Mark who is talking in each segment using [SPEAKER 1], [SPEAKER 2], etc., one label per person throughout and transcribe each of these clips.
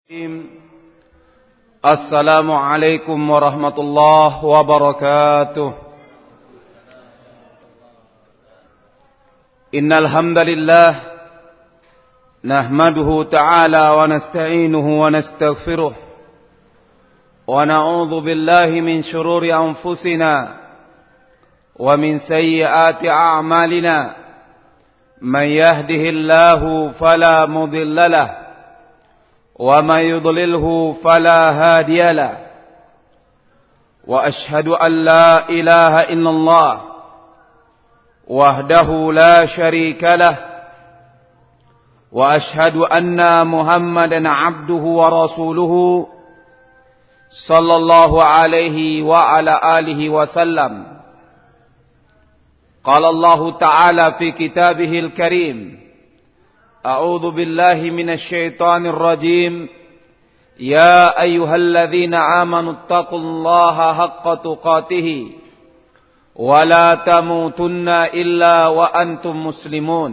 [SPEAKER 1] السلام عليكم ورحمة الله وبركاته. إن الحمد لله نحمده تعالى ونستعينه ونستغفره ونعوذ بالله من شرور أنفسنا ومن سيئات أعمالنا. من يهده الله فلا مضل له ومن يضلله فلا هادي له. وأشهد أن لا إله إلا الله وحده لا شريك له. وأشهد أن محمدا عبده ورسوله صلى الله عليه وعلى آله وسلم. قال الله تعالى في كتابه الكريم: أعوذ بالله من الشيطان الرجيم. يا أيها الذين آمنوا اتقوا الله حق تقاته ولا تموتن إلا وأنتم مسلمون.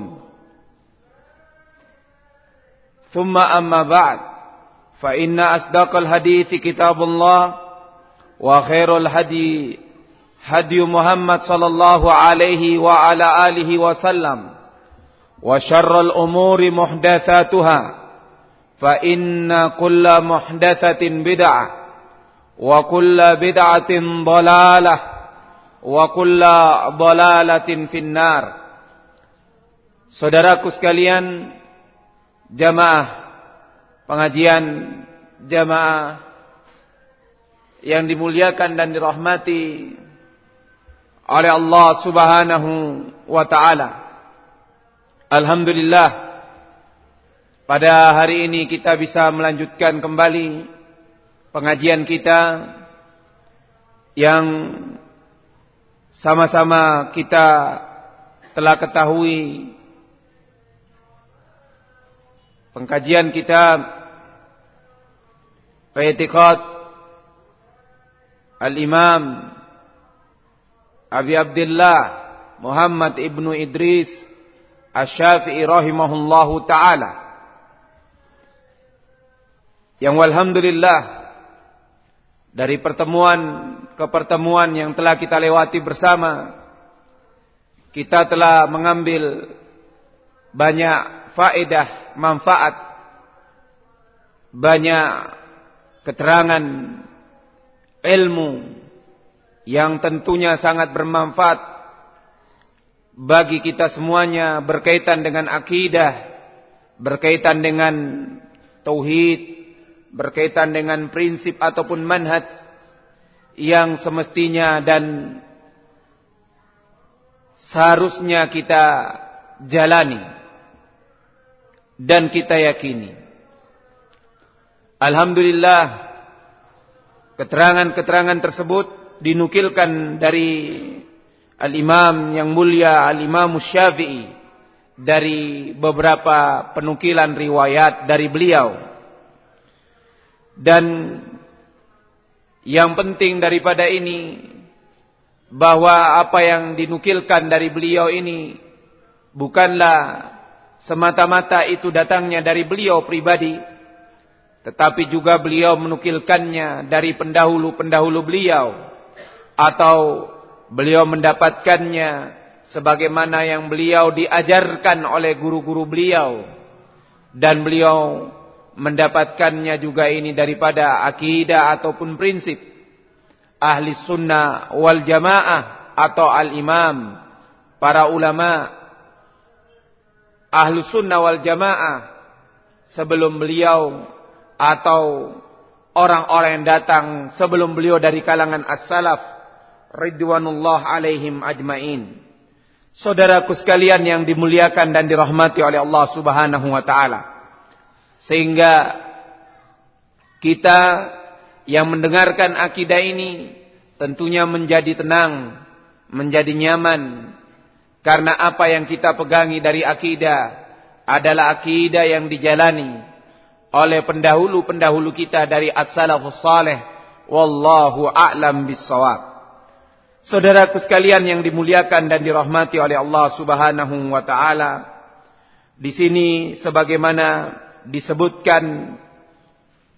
[SPEAKER 1] ثم أما بعد، فإن أصدق الحديث كتاب الله، وخير الهدي هدي محمد صلى الله عليه وعلى آله وسلم. وشر الأمور محدثاتها، فإن كل محدثة بدعة، وكل بدعة ضلالة، وكل ضلالة في النار. Saudaraku sekalian, jamaah pengajian jamaah yang dimuliakan dan dirahmati oleh Allah Subhanahu wa ta'ala. Alhamdulillah, pada hari ini kita bisa melanjutkan kembali pengajian kita yang sama-sama kita telah ketahui. Pengkajian kitab I'tiqad Al-Imam Abi Abdullah Muhammad ibnu Idris Asy-Syafi'i rahimahullahu ta'ala, yang walhamdulillah dari pertemuan ke pertemuan yang telah kita lewati bersama, kita telah mengambil banyak faedah, manfaat, banyak keterangan ilmu yang tentunya sangat bermanfaat bagi kita semuanya, berkaitan dengan akidah, berkaitan dengan tauhid, berkaitan dengan prinsip ataupun manhaj yang semestinya dan seharusnya kita jalani dan kita yakini. Alhamdulillah, keterangan-keterangan tersebut dinukilkan dari Al-Imam yang mulia Al-Imam Syafi'i dari beberapa penukilan riwayat dari beliau. Dan yang penting daripada ini, bahwa apa yang dinukilkan dari beliau ini bukanlah semata-mata itu datangnya dari beliau pribadi, tetapi juga beliau menukilkannya dari pendahulu-pendahulu beliau, atau beliau mendapatkannya sebagaimana yang beliau diajarkan oleh guru-guru beliau, dan beliau mendapatkannya juga ini daripada akidah ataupun prinsip ahli sunnah wal jamaah atau al-imam, para ulama ahli sunnah wal jamaah sebelum beliau, atau orang-orang yang datang sebelum beliau dari kalangan as-salaf ridwanullah alaihim ajmain. Saudaraku sekalian yang dimuliakan dan dirahmati oleh Allah Subhanahu wa ta'ala, sehingga kita yang mendengarkan akidah ini tentunya menjadi tenang, menjadi nyaman, karena apa yang kita pegangi dari akidah adalah akidah yang dijalani oleh pendahulu-pendahulu kita dari as-salafus salih. Wallahu a'lam bis-shawab. Saudaraku sekalian yang dimuliakan dan dirahmati oleh Allah Subhanahu wa ta'ala, di sini sebagaimana disebutkan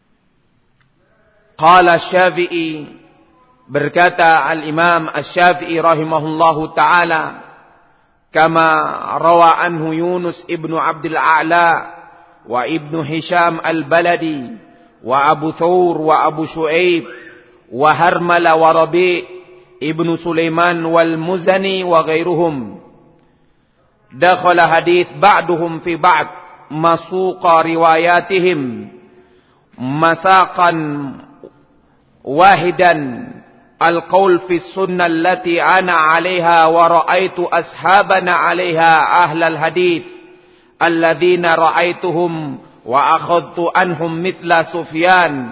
[SPEAKER 1] Qala Syafi'i, berkata al-Imam Asy-Syafi'i rahimahullahu ta'ala, kama rawa anhu Yunus ibnu Abdul A'la wa ibnu Hisham al-Baladi wa Abu Thawr wa Abu Shu'aib wa Harmala wa Rabi' ibnu Sulaiman wal Muzani wa ghairuhum. Dakhala hadith ba'duhum fi ba'd masuqa riwayatihim masaqan wahidan al-qawl fi sunnah allati ana 'alaiha wa ra'aitu ashabana 'alaiha ahlal hadith alladzina ra'aituhum wa akhadtu anhum mithla Sufyan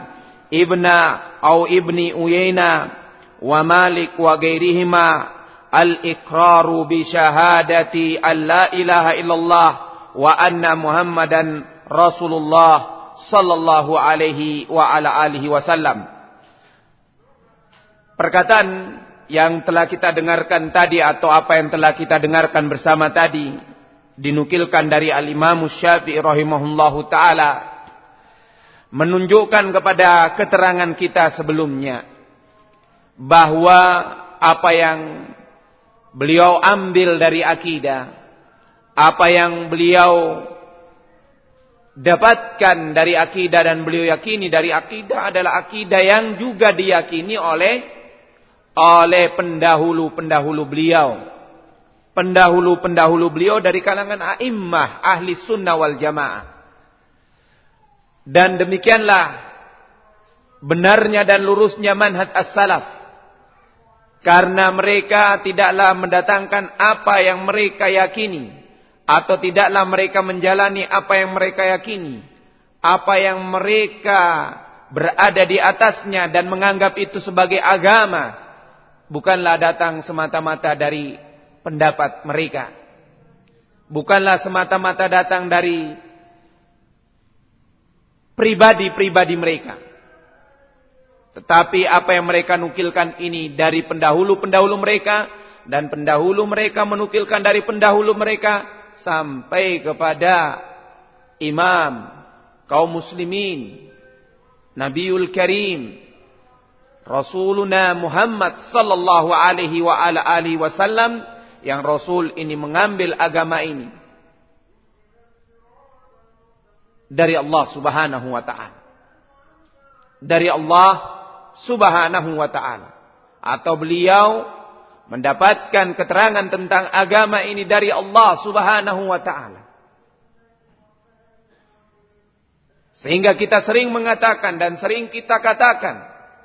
[SPEAKER 1] ibni Uyayna wa Malik wa ghairihima al-iqraru bi syahadati an la ilaha illallah wa anna Muhammadan Rasulullah sallallahu alaihi wa ala alihi wasallam. Perkataan yang telah kita dengarkan tadi, atau apa yang telah kita dengarkan bersama tadi, dinukilkan dari al-Imam Syafi'i rahimahullahu ta'ala, menunjukkan kepada keterangan kita sebelumnya bahwa apa yang beliau ambil dari akidah, apa yang beliau dapatkan dari akidah dan beliau yakini dari akidah adalah akidah yang juga diyakini oleh pendahulu-pendahulu beliau. Pendahulu-pendahulu beliau dari kalangan a'immah ahli sunnah wal jamaah. Dan demikianlah benarnya dan lurusnya manhaj as-salaf. Karena mereka tidaklah mendatangkan apa yang mereka yakini, atau tidaklah mereka menjalani apa yang mereka yakini, apa yang mereka berada di atasnya dan menganggap itu sebagai agama, bukanlah datang semata-mata dari pendapat mereka, bukanlah semata-mata datang dari pribadi-pribadi mereka. Tetapi apa yang mereka nukilkan ini dari pendahulu-pendahulu mereka, dan pendahulu mereka menukilkan dari pendahulu mereka sampai kepada imam kaum muslimin, Nabiul Karim, Rasuluna Muhammad sallallahu alaihi wa ala alihi wasallam, yang Rasul ini mengambil agama ini dari Allah Subhanahu wa ta'ala. Dari Allah Subhanahu wa ta'ala. Atau beliau mendapatkan keterangan tentang agama ini dari Allah Subhanahu wa ta'ala. Sehingga kita sering mengatakan dan sering kita katakan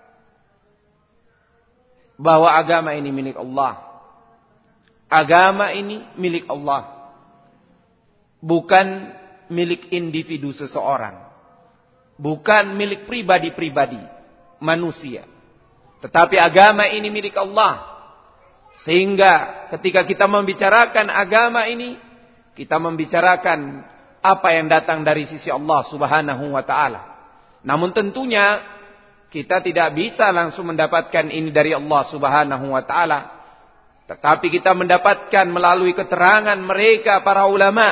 [SPEAKER 1] bahwa agama ini milik Allah. Agama ini milik Allah, bukan milik individu seseorang, bukan milik pribadi-pribadi manusia, tetapi agama ini milik Allah. Sehingga ketika kita membicarakan agama ini, kita membicarakan apa yang datang dari sisi Allah Subhanahu wa ta'ala. Namun tentunya kita tidak bisa langsung mendapatkan ini dari Allah Subhanahu wa ta'ala, tetapi kita mendapatkan melalui keterangan mereka para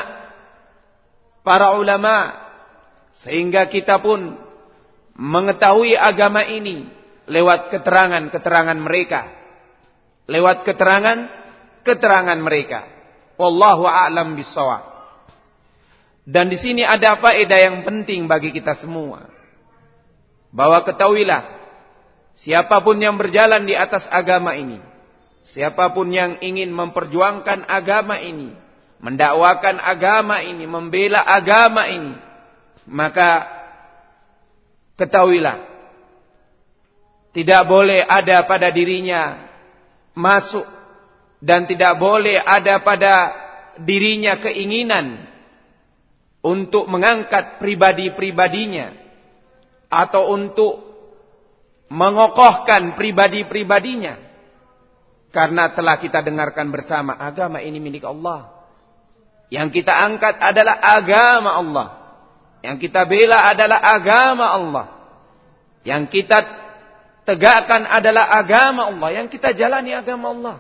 [SPEAKER 1] ulama, sehingga kita pun mengetahui agama ini lewat keterangan-keterangan mereka, lewat keterangan mereka. Wallahu a'lam bissawab. Dan di sini ada faedah yang penting bagi kita semua, bahwa ketahuilah, siapapun yang berjalan di atas agama ini, siapapun yang ingin memperjuangkan agama ini, mendakwakan agama ini, membela agama ini, maka ketahuilah, tidak boleh ada pada dirinya masuk, dan tidak boleh ada pada dirinya keinginan untuk mengangkat pribadi-pribadinya, atau untuk mengokohkan pribadi-pribadinya. Karena telah kita dengarkan bersama, agama ini milik Allah. Yang kita angkat adalah agama Allah. Yang kita bela adalah agama Allah. Yang kita tegakkan adalah agama Allah. Yang kita jalani agama Allah.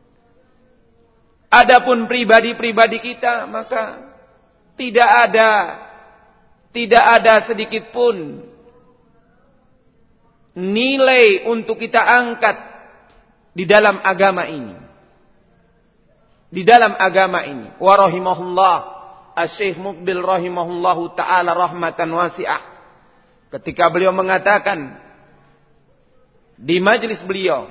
[SPEAKER 1] Adapun pribadi-pribadi kita, maka tidak ada sedikit pun nilai untuk kita angkat di dalam agama ini. Di dalam agama ini. Wa rahimahullah Asy-Syaikh Muqbil rahimahullahu ta'ala rahmatan wasi'ah. Ketika beliau mengatakan di majlis beliau,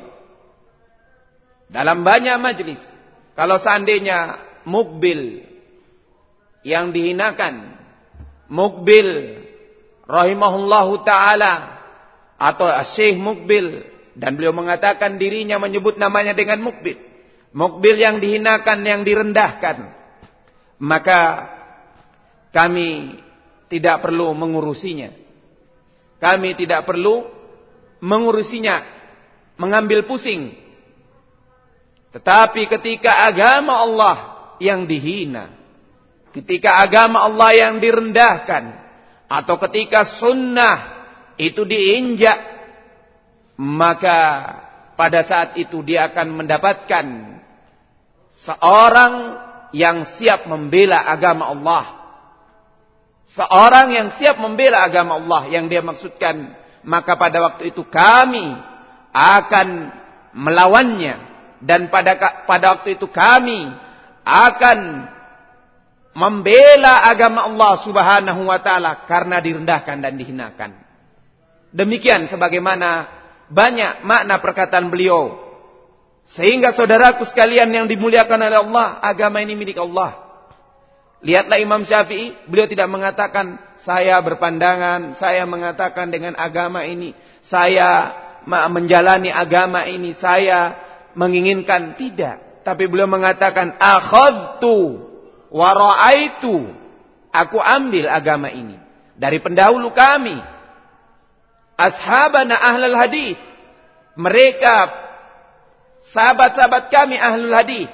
[SPEAKER 1] dalam banyak majlis, kalau seandainya Muqbil yang dihinakan, Muqbil rahimahullahu ta'ala atau Syekh Muqbil, dan beliau mengatakan dirinya menyebut namanya dengan Muqbil, Muqbil yang dihinakan, yang direndahkan, maka kami tidak perlu mengurusinya. Kami tidak perlu mengurusinya, mengambil pusing. Tetapi ketika agama Allah yang dihina, ketika agama Allah yang direndahkan, atau ketika sunnah itu diinjak, maka pada saat itu dia akan mendapatkan seorang yang siap membela agama Allah. Seorang yang siap membela agama Allah yang dia maksudkan, maka pada waktu itu kami akan melawannya, dan pada waktu itu kami akan membela agama Allah Subhanahu wa taala karena direndahkan dan dihinakan. Demikian sebagaimana banyak makna perkataan beliau. Sehingga saudaraku sekalian yang dimuliakan oleh Allah, agama ini milik Allah. Lihatlah Imam Syafi'i, beliau tidak mengatakan saya berpandangan, saya mengatakan dengan agama ini, saya menjalani agama ini, saya menginginkan, tidak. Tapi beliau mengatakan akhadtu wa ra'aitu, aku ambil agama ini dari pendahulu kami, ashabana ahlul hadis, mereka sahabat-sahabat kami ahlul hadis,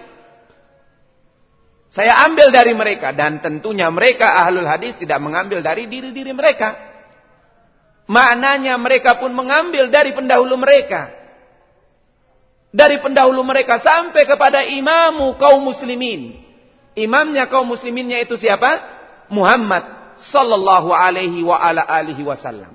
[SPEAKER 1] saya ambil dari mereka. Dan tentunya mereka ahlul hadis tidak mengambil dari diri-diri mereka. Maknanya mereka pun mengambil dari pendahulu mereka. Dari pendahulu mereka sampai kepada imamu kaum muslimin. Imamnya kaum musliminnya itu siapa? Muhammad sallallahu alaihi wa ala alihi wasallam.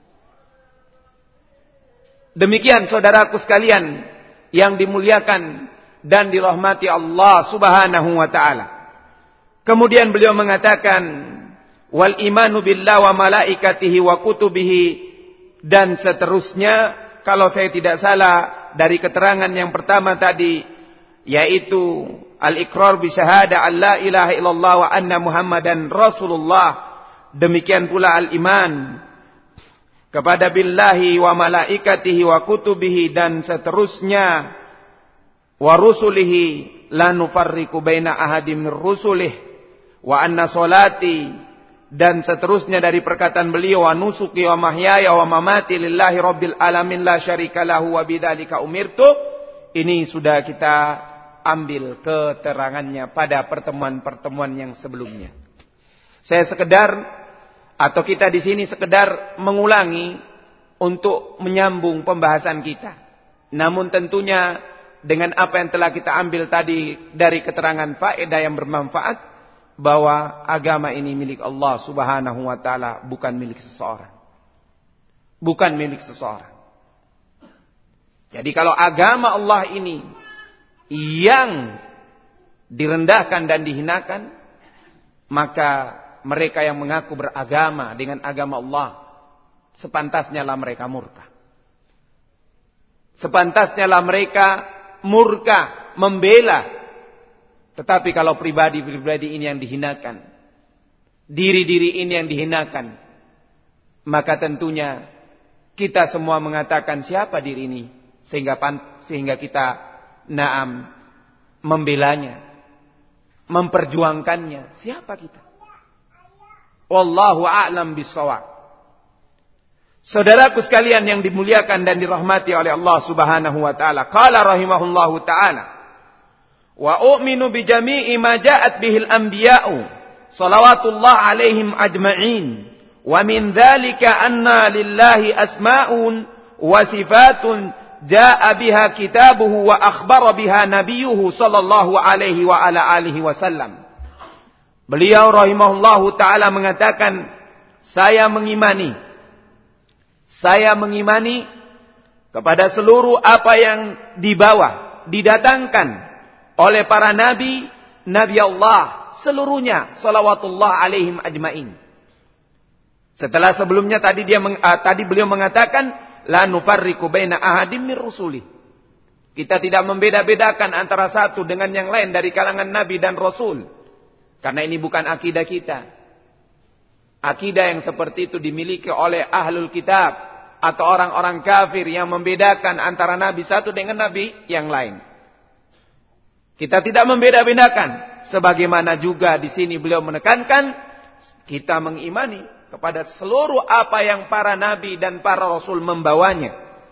[SPEAKER 1] Demikian saudaraku sekalian yang dimuliakan dan dirahmati Allah Subhanahu wa taala. Kemudian beliau mengatakan wal imanu billahi wa malaikatihi wa kutubihi, dan seterusnya, kalau saya tidak salah dari keterangan yang pertama tadi, yaitu al-iqrar bi syahada alla ilaha illallah wa anna muhammadan rasulullah. Demikian pula al-iman kepada billahi wa malaikatihi wa kutubihi, dan seterusnya wa rusulihi la nufarriqu baina ahadin min rusulih wa anna salati, dan seterusnya dari perkataan beliau wa nusuki wa mahyaya wa mamati lillahi rabbil alamin la syarika lahu wa bidzalika umirtu. Ini sudah kita ambil keterangannya pada pertemuan-pertemuan yang sebelumnya. Saya sekedar, atau kita di sini sekedar mengulangi untuk menyambung pembahasan kita. Namun tentunya dengan apa yang telah kita ambil tadi dari keterangan faedah yang bermanfaat, bahwa agama ini milik Allah Subhanahu wa taala, bukan milik seseorang. Bukan milik seseorang. Jadi kalau agama Allah ini yang direndahkan dan dihinakan, maka mereka yang mengaku beragama dengan agama Allah, sepantasnya lah mereka murka. Sepantasnya lah mereka murka, membela. Tetapi kalau pribadi-pribadi ini yang dihinakan, diri-diri ini yang dihinakan, maka tentunya kita semua mengatakan siapa diri ini, sehingga kita naam membelanya, memperjuangkannya. Siapa kita? Wallahu a'lam bissawab. Saudaraku sekalian yang dimuliakan dan dirahmati oleh Allah Subhanahu wa taala, qala rahimahullahu taala, wa u'minu bi jami'i ma ja'at bihil anbiya'u salawatullah alaihim ajma'in, wa min dzalika anna lillahi asma'un wa sifatun ja'a biha kitabuhu wa akhbara biha nabiyuhu sallallahu alaihi wa ala alihi wasallam. Beliau rahimahullahu taala mengatakan, saya mengimani kepada seluruh apa yang dibawa, didatangkan oleh para nabi, nabi Allah seluruhnya, salawatullah alaihim ajmain. Setelah sebelumnya tadi beliau mengatakan, la nufarriqu baina ahadim min rusuli. Kita tidak membeda-bedakan antara satu dengan yang lain dari kalangan nabi dan rasul. Karena ini bukan akidah kita. Akidah yang seperti itu dimiliki oleh ahlul kitab atau orang-orang kafir yang membedakan antara nabi satu dengan nabi yang lain. Kita tidak membeda-bedakan. Sebagaimana juga di sini beliau menekankan, kita mengimani kepada seluruh apa yang para nabi dan para rasul membawanya.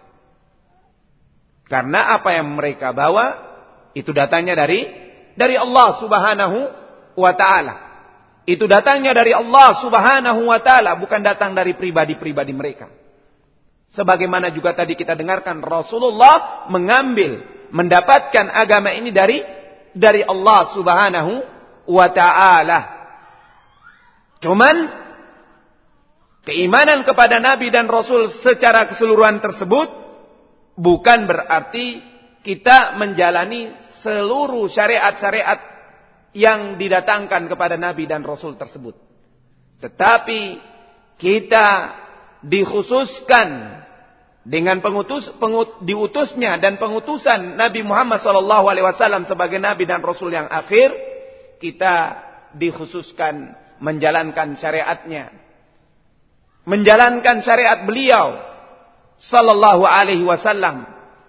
[SPEAKER 1] Karena apa yang mereka bawa itu datangnya dari Allah Subhanahu wa taala. Itu datangnya dari Allah Subhanahu wa taala, bukan datang dari pribadi-pribadi mereka. Sebagaimana juga tadi kita dengarkan, Rasulullah mendapatkan agama ini dari Allah Subhanahu wa taala. Cuman keimanan kepada nabi dan rasul secara keseluruhan tersebut bukan berarti kita menjalani seluruh syariat-syariat yang didatangkan kepada nabi dan rasul tersebut. Tetapi kita dikhususkan dengan diutusnya dan pengutusan Nabi Muhammad SAW sebagai nabi dan rasul yang akhir, kita dikhususkan menjalankan syariatnya, menjalankan syariat beliau sallallahu alaihi wasallam.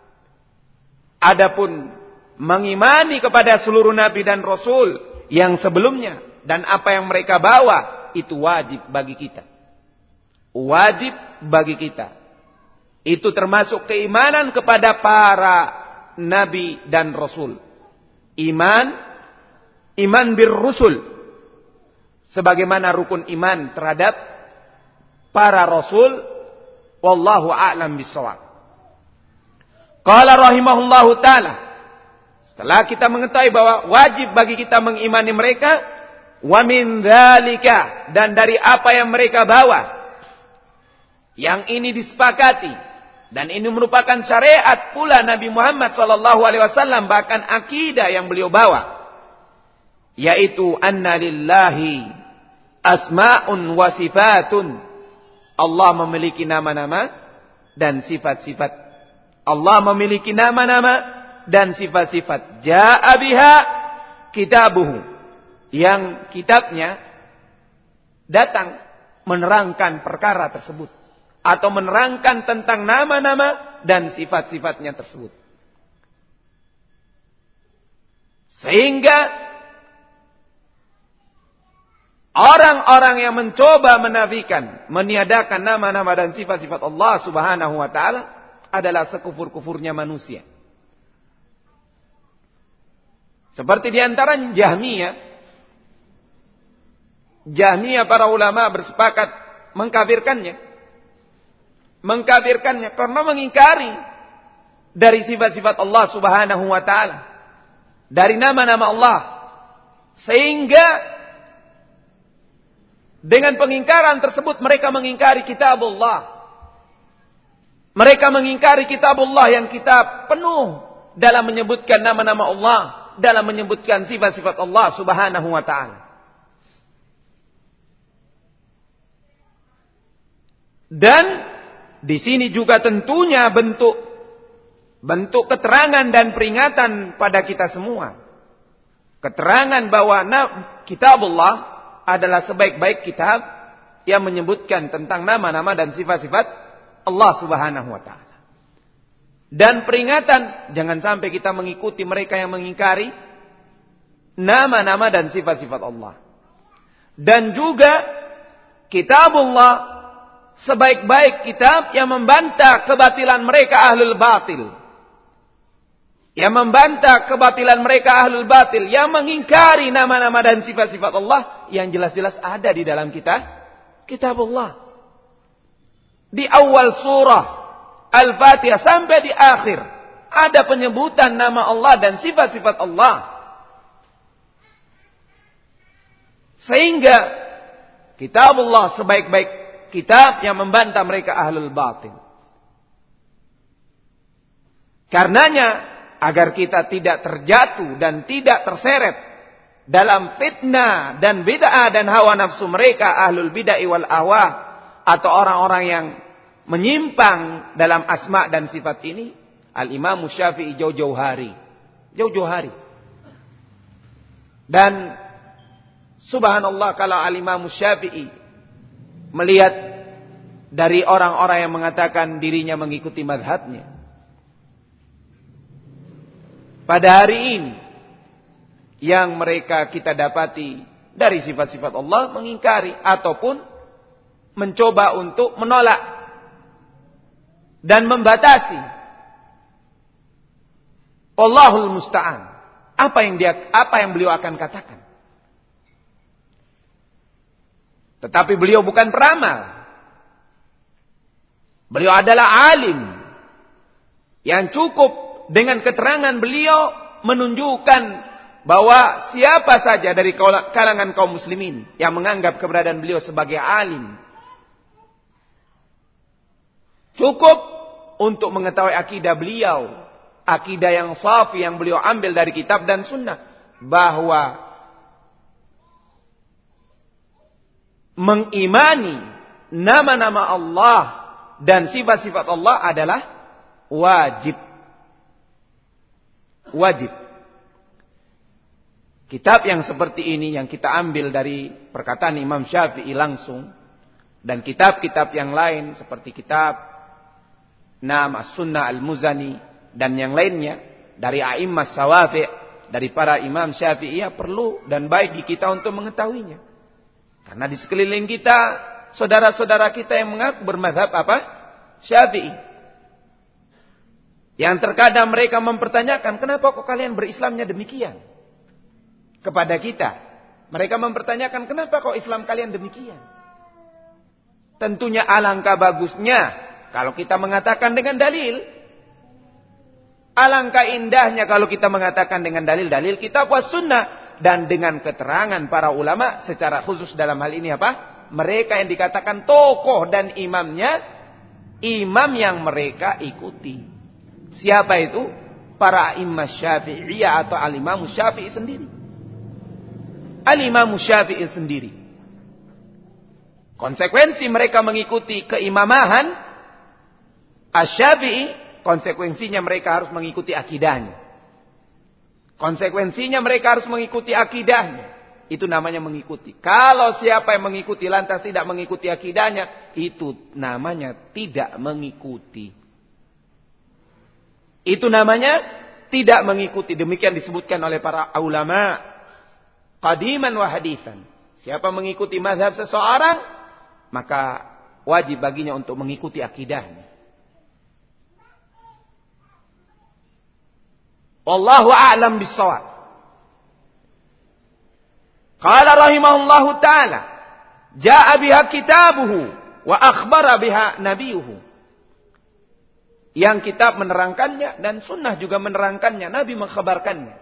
[SPEAKER 1] Adapun mengimani kepada seluruh nabi dan rasul yang sebelumnya dan apa yang mereka bawa, itu wajib bagi kita. Wajib bagi kita. Itu termasuk keimanan kepada para nabi dan rasul. Iman bir rusul. Sebagaimana rukun iman terhadap para rasul. Wallahu a'lam bishawab. Qala rahimahullahu ta'ala. Setelah kita mengetahui bahwa wajib bagi kita mengimani mereka, wa min dzalika, dan dari apa yang mereka bawa, yang ini disepakati dan ini merupakan syariat pula Nabi Muhammad SAW, bahkan akidah yang beliau bawa, yaitu anna lillahi asma'un wa sifatun. Allah memiliki nama-nama dan sifat-sifat. Allah memiliki nama-nama dan sifat-sifat. Ja'a biha kitabuhu, yang kitabnya datang menerangkan perkara tersebut atau menerangkan tentang nama-nama dan sifat-sifatnya tersebut. Sehingga orang-orang yang mencoba menafikan, meniadakan nama-nama dan sifat-sifat Allah Subhanahu wa taala adalah sekufur-kufurnya manusia. Seperti di antara Jahmiyah. Jahmiyah para ulama bersepakat mengkafirkannya. Mengkafirkannya karena mengingkari dari sifat-sifat Allah Subhanahu wa taala, dari nama-nama Allah. Sehingga dengan pengingkaran tersebut mereka mengingkari kitabullah. Mereka mengingkari kitabullah yang kitab penuh dalam menyebutkan nama-nama Allah, dalam menyebutkan sifat-sifat Allah Subhanahu wa taala. Dan di sini juga tentunya bentuk keterangan dan peringatan pada kita semua. Keterangan bahwa kitabullah adalah sebaik-baik kitab yang menyebutkan tentang nama-nama dan sifat-sifat Allah Subhanahu wa taala. Dan peringatan, jangan sampai kita mengikuti mereka yang mengingkari nama-nama dan sifat-sifat Allah. Dan juga kitabullah sebaik-baik kitab yang membantah kebatilan mereka ahlul batil. Yang membantah kebatilan mereka ahlul batil, yang mengingkari nama-nama dan sifat-sifat Allah yang jelas-jelas ada di dalam kitabullah. Di awal surah Al-Fatihah sampai di akhir ada penyebutan nama Allah dan sifat-sifat Allah. Sehingga kitabullah sebaik-baik kitab yang membantah mereka ahlul batil. Karenanya, agar kita tidak terjatuh dan tidak terseret dalam fitnah dan bid'ah dan hawa nafsu mereka, ahlul bid'ah wal ahwa, atau orang-orang yang menyimpang dalam asma dan sifat ini, Al-Imam Syafi'i jauh-jauh hari. Dan subhanallah, kalau Al-Imam Syafi'i melihat dari orang-orang yang mengatakan dirinya mengikuti mazhabnya, pada hari ini yang mereka kita dapati dari sifat-sifat Allah mengingkari ataupun mencoba untuk menolak dan membatasi. Allahul musta'an. Apa yang beliau akan katakan? Tetapi beliau bukan peramal. Beliau adalah alim yang cukup dengan keterangan beliau menunjukkan bahwa siapa saja dari kalangan kaum muslimin yang menganggap keberadaan beliau sebagai alim, cukup untuk mengetahui akidah beliau, akidah yang safi yang beliau ambil dari kitab dan sunnah, bahwa mengimani nama-nama Allah dan sifat-sifat Allah adalah wajib. Kitab yang seperti ini yang kita ambil dari perkataan Imam Syafi'i langsung, dan kitab-kitab yang lain seperti kitab As-Sunnah Al-Muzani dan yang lainnya dari A'immah Sawafi', dari para Imam Syafi'iyah, perlu dan baik bagi kita untuk mengetahuinya. Karena di sekeliling kita saudara-saudara kita yang mengaku bermadzhab apa? Syafi'i. Yang terkadang mereka mempertanyakan, kenapa kok kalian berislamnya demikian? Kepada kita, mereka mempertanyakan, kenapa kok Islam kalian demikian? Tentunya alangkah bagusnya kalau kita mengatakan dengan dalil. Alangkah indahnya kalau kita mengatakan dengan dalil-dalil kitab was sunnah, dan dengan keterangan para ulama, secara khusus dalam hal ini apa? Mereka yang dikatakan tokoh dan imamnya, imam yang mereka ikuti. Siapa itu? Para imam Syafi'iyah atau al-Imam Syafi'i sendiri. Al-Imam Syafi'i sendiri. Konsekuensi mereka mengikuti keimamahan Asy-Syafi'i, konsekuensinya mereka harus mengikuti akidahnya. Konsekuensinya mereka harus mengikuti akidahnya. Itu namanya mengikuti. Kalau siapa yang mengikuti lantas tidak mengikuti akidahnya, itu namanya tidak mengikuti. Itu namanya tidak mengikuti. Demikian disebutkan oleh para ulama qadiman wa haditsan. Siapa mengikuti mazhab seseorang, maka wajib baginya untuk mengikuti akidahnya. Wallahu a'lam bis-shawab. Qala rahimahullahu ta'ala, jaa'a biha kitabuhu wa akhbara biha nabiyuhu. Yang kitab menerangkannya dan sunnah juga menerangkannya, Nabi mengkhabarkannya.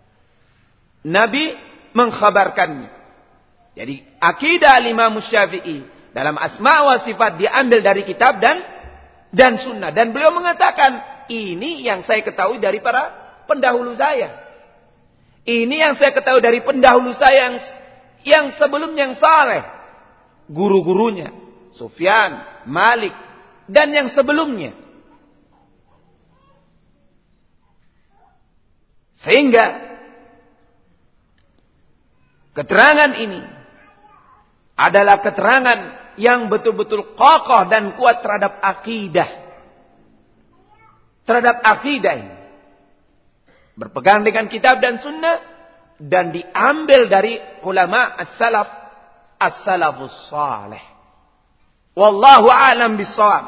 [SPEAKER 1] Jadi akidah al-Imam Syafi'i dalam asma wa sifat diambil dari kitab dan sunnah, dan beliau mengatakan, ini yang saya ketahui dari para pendahulu saya. Ini yang saya ketahui dari pendahulu saya yang sebelumnya yang saleh. Guru-gurunya Sufyan, Malik, dan yang sebelumnya. Sehingga keterangan ini adalah keterangan yang betul-betul kokoh dan kuat terhadap akidah. Terhadap akidah ini. Berpegang dengan kitab dan sunnah, dan diambil dari ulama as-salafus salih. Wallahu a'lam bis-shawab.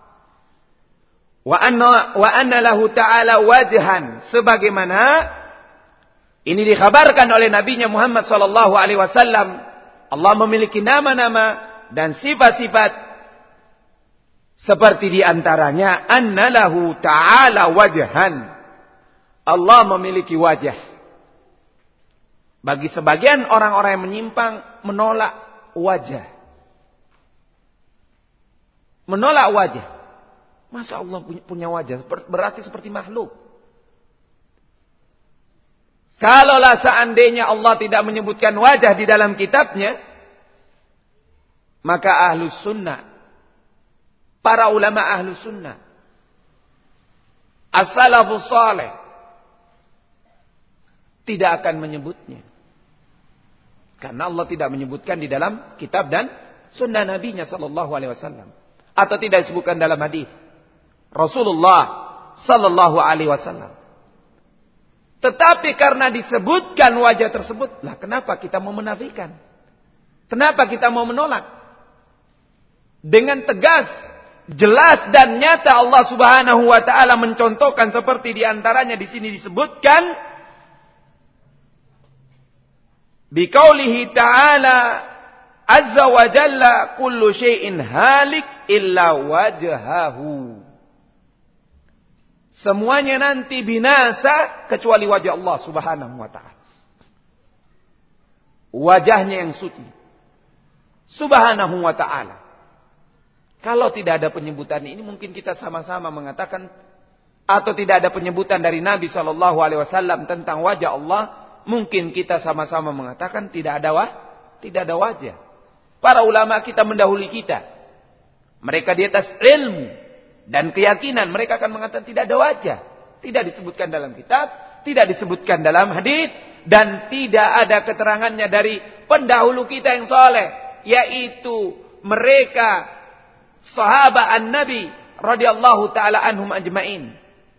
[SPEAKER 1] Wa anna lahu ta'ala wajhan, sebagaimana ini dikhabarkan oleh nabinya Muhammad sallallahu alaihi wasallam, Allah memiliki nama-nama dan sifat-sifat, seperti diantaranya anna lahu ta'ala wajhan, Allah memiliki wajah. Bagi sebagian orang-orang yang menyimpang, menolak wajah. Menolak wajah. Masa Allah punya wajah? Berarti seperti makhluk. Kalaulah seandainya Allah tidak menyebutkan wajah di dalam kitabnya, maka ahlus sunnah, para ulama ahlus sunnah, as-salafus saleh, tidak akan menyebutnya. Karena Allah tidak menyebutkan di dalam kitab dan sunnah Nabi-Nya sallallahu alaihi wasallam. Atau tidak disebutkan dalam hadis Rasulullah sallallahu alaihi wasallam. Tetapi karena disebutkan wajah tersebut, lah kenapa kita mau menafikan? Kenapa kita mau menolak? Dengan tegas, jelas dan nyata Allah Subhanahu wa taala mencontohkan seperti di antaranya di sini disebutkan biqaulihi ta'ala azza wa jalla kullu syai'in halik illa wajhahu. Semuanya nanti binasa kecuali wajah Allah Subhanahu wa taala. Wajahnya yang suci. Subhanahu wa taala. Kalau tidak ada penyebutan ini mungkin kita sama-sama mengatakan atau tidak ada penyebutan dari Nabi sallallahu alaihi wasallam tentang wajah Allah, mungkin kita sama-sama mengatakan tidak ada wajah. Para ulama kita mendahului kita. Mereka di atas ilmu dan keyakinan, mereka akan mengatakan tidak ada wajah. Tidak disebutkan dalam kitab, tidak disebutkan dalam hadis, dan tidak ada keterangannya dari pendahulu kita yang soleh, yaitu mereka sahabat an-Nabi radhiyallahu taala anhum ajmain.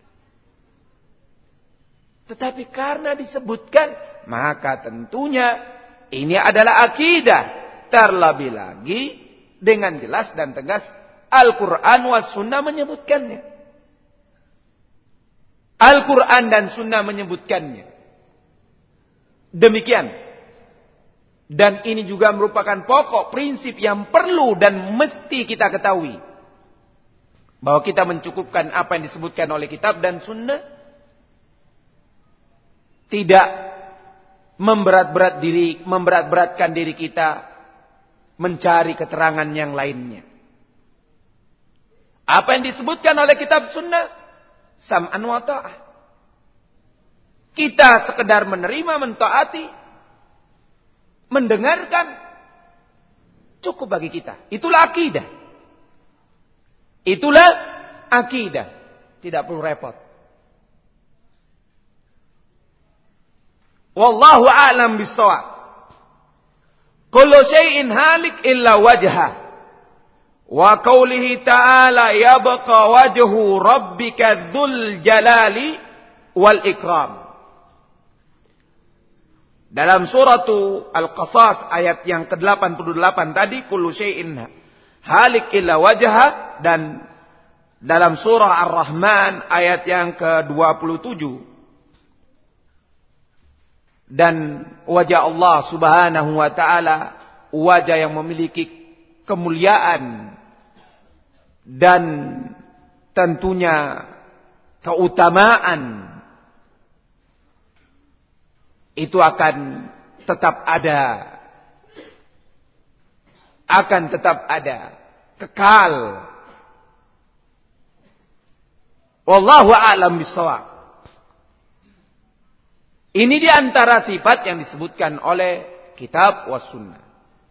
[SPEAKER 1] Tetapi karena disebutkan, maka tentunya ini adalah akidah. Terlebih lagi dengan jelas dan tegas Al-Quran was sunnah menyebutkannya. Al-Quran dan sunnah menyebutkannya. Demikian. Dan ini juga merupakan pokok prinsip yang perlu dan mesti kita ketahui. Bahwa kita mencukupkan apa yang disebutkan oleh kitab dan sunnah. Tidak memberat-beratkan diri kita mencari keterangan yang lainnya. Apa yang disebutkan oleh kitab sunnah, sam'an wa ta'ah. Kita sekedar menerima, mentaati, mendengarkan, cukup bagi kita. Itulah akidah. Itulah akidah. Tidak perlu repot. Wallahu a'lam bis-shawab. Kullu syai'in halik illa wajhah. Wa qawlihi ta'ala yabqa wajhu rabbika dzul jalali wal ikram. Dalam surah Al-Qasas ayat yang ke-88 tadi kullu syai'in halik illa wajha, dan dalam surah Ar-Rahman ayat yang ke-27 dan wajah Allah Subhanahu wa taala wajah yang memiliki kemuliaan dan tentunya keutamaan, itu akan tetap ada, kekal. Wallahu a'lam bishawab. Ini di antara sifat yang disebutkan oleh kitab was sunnah.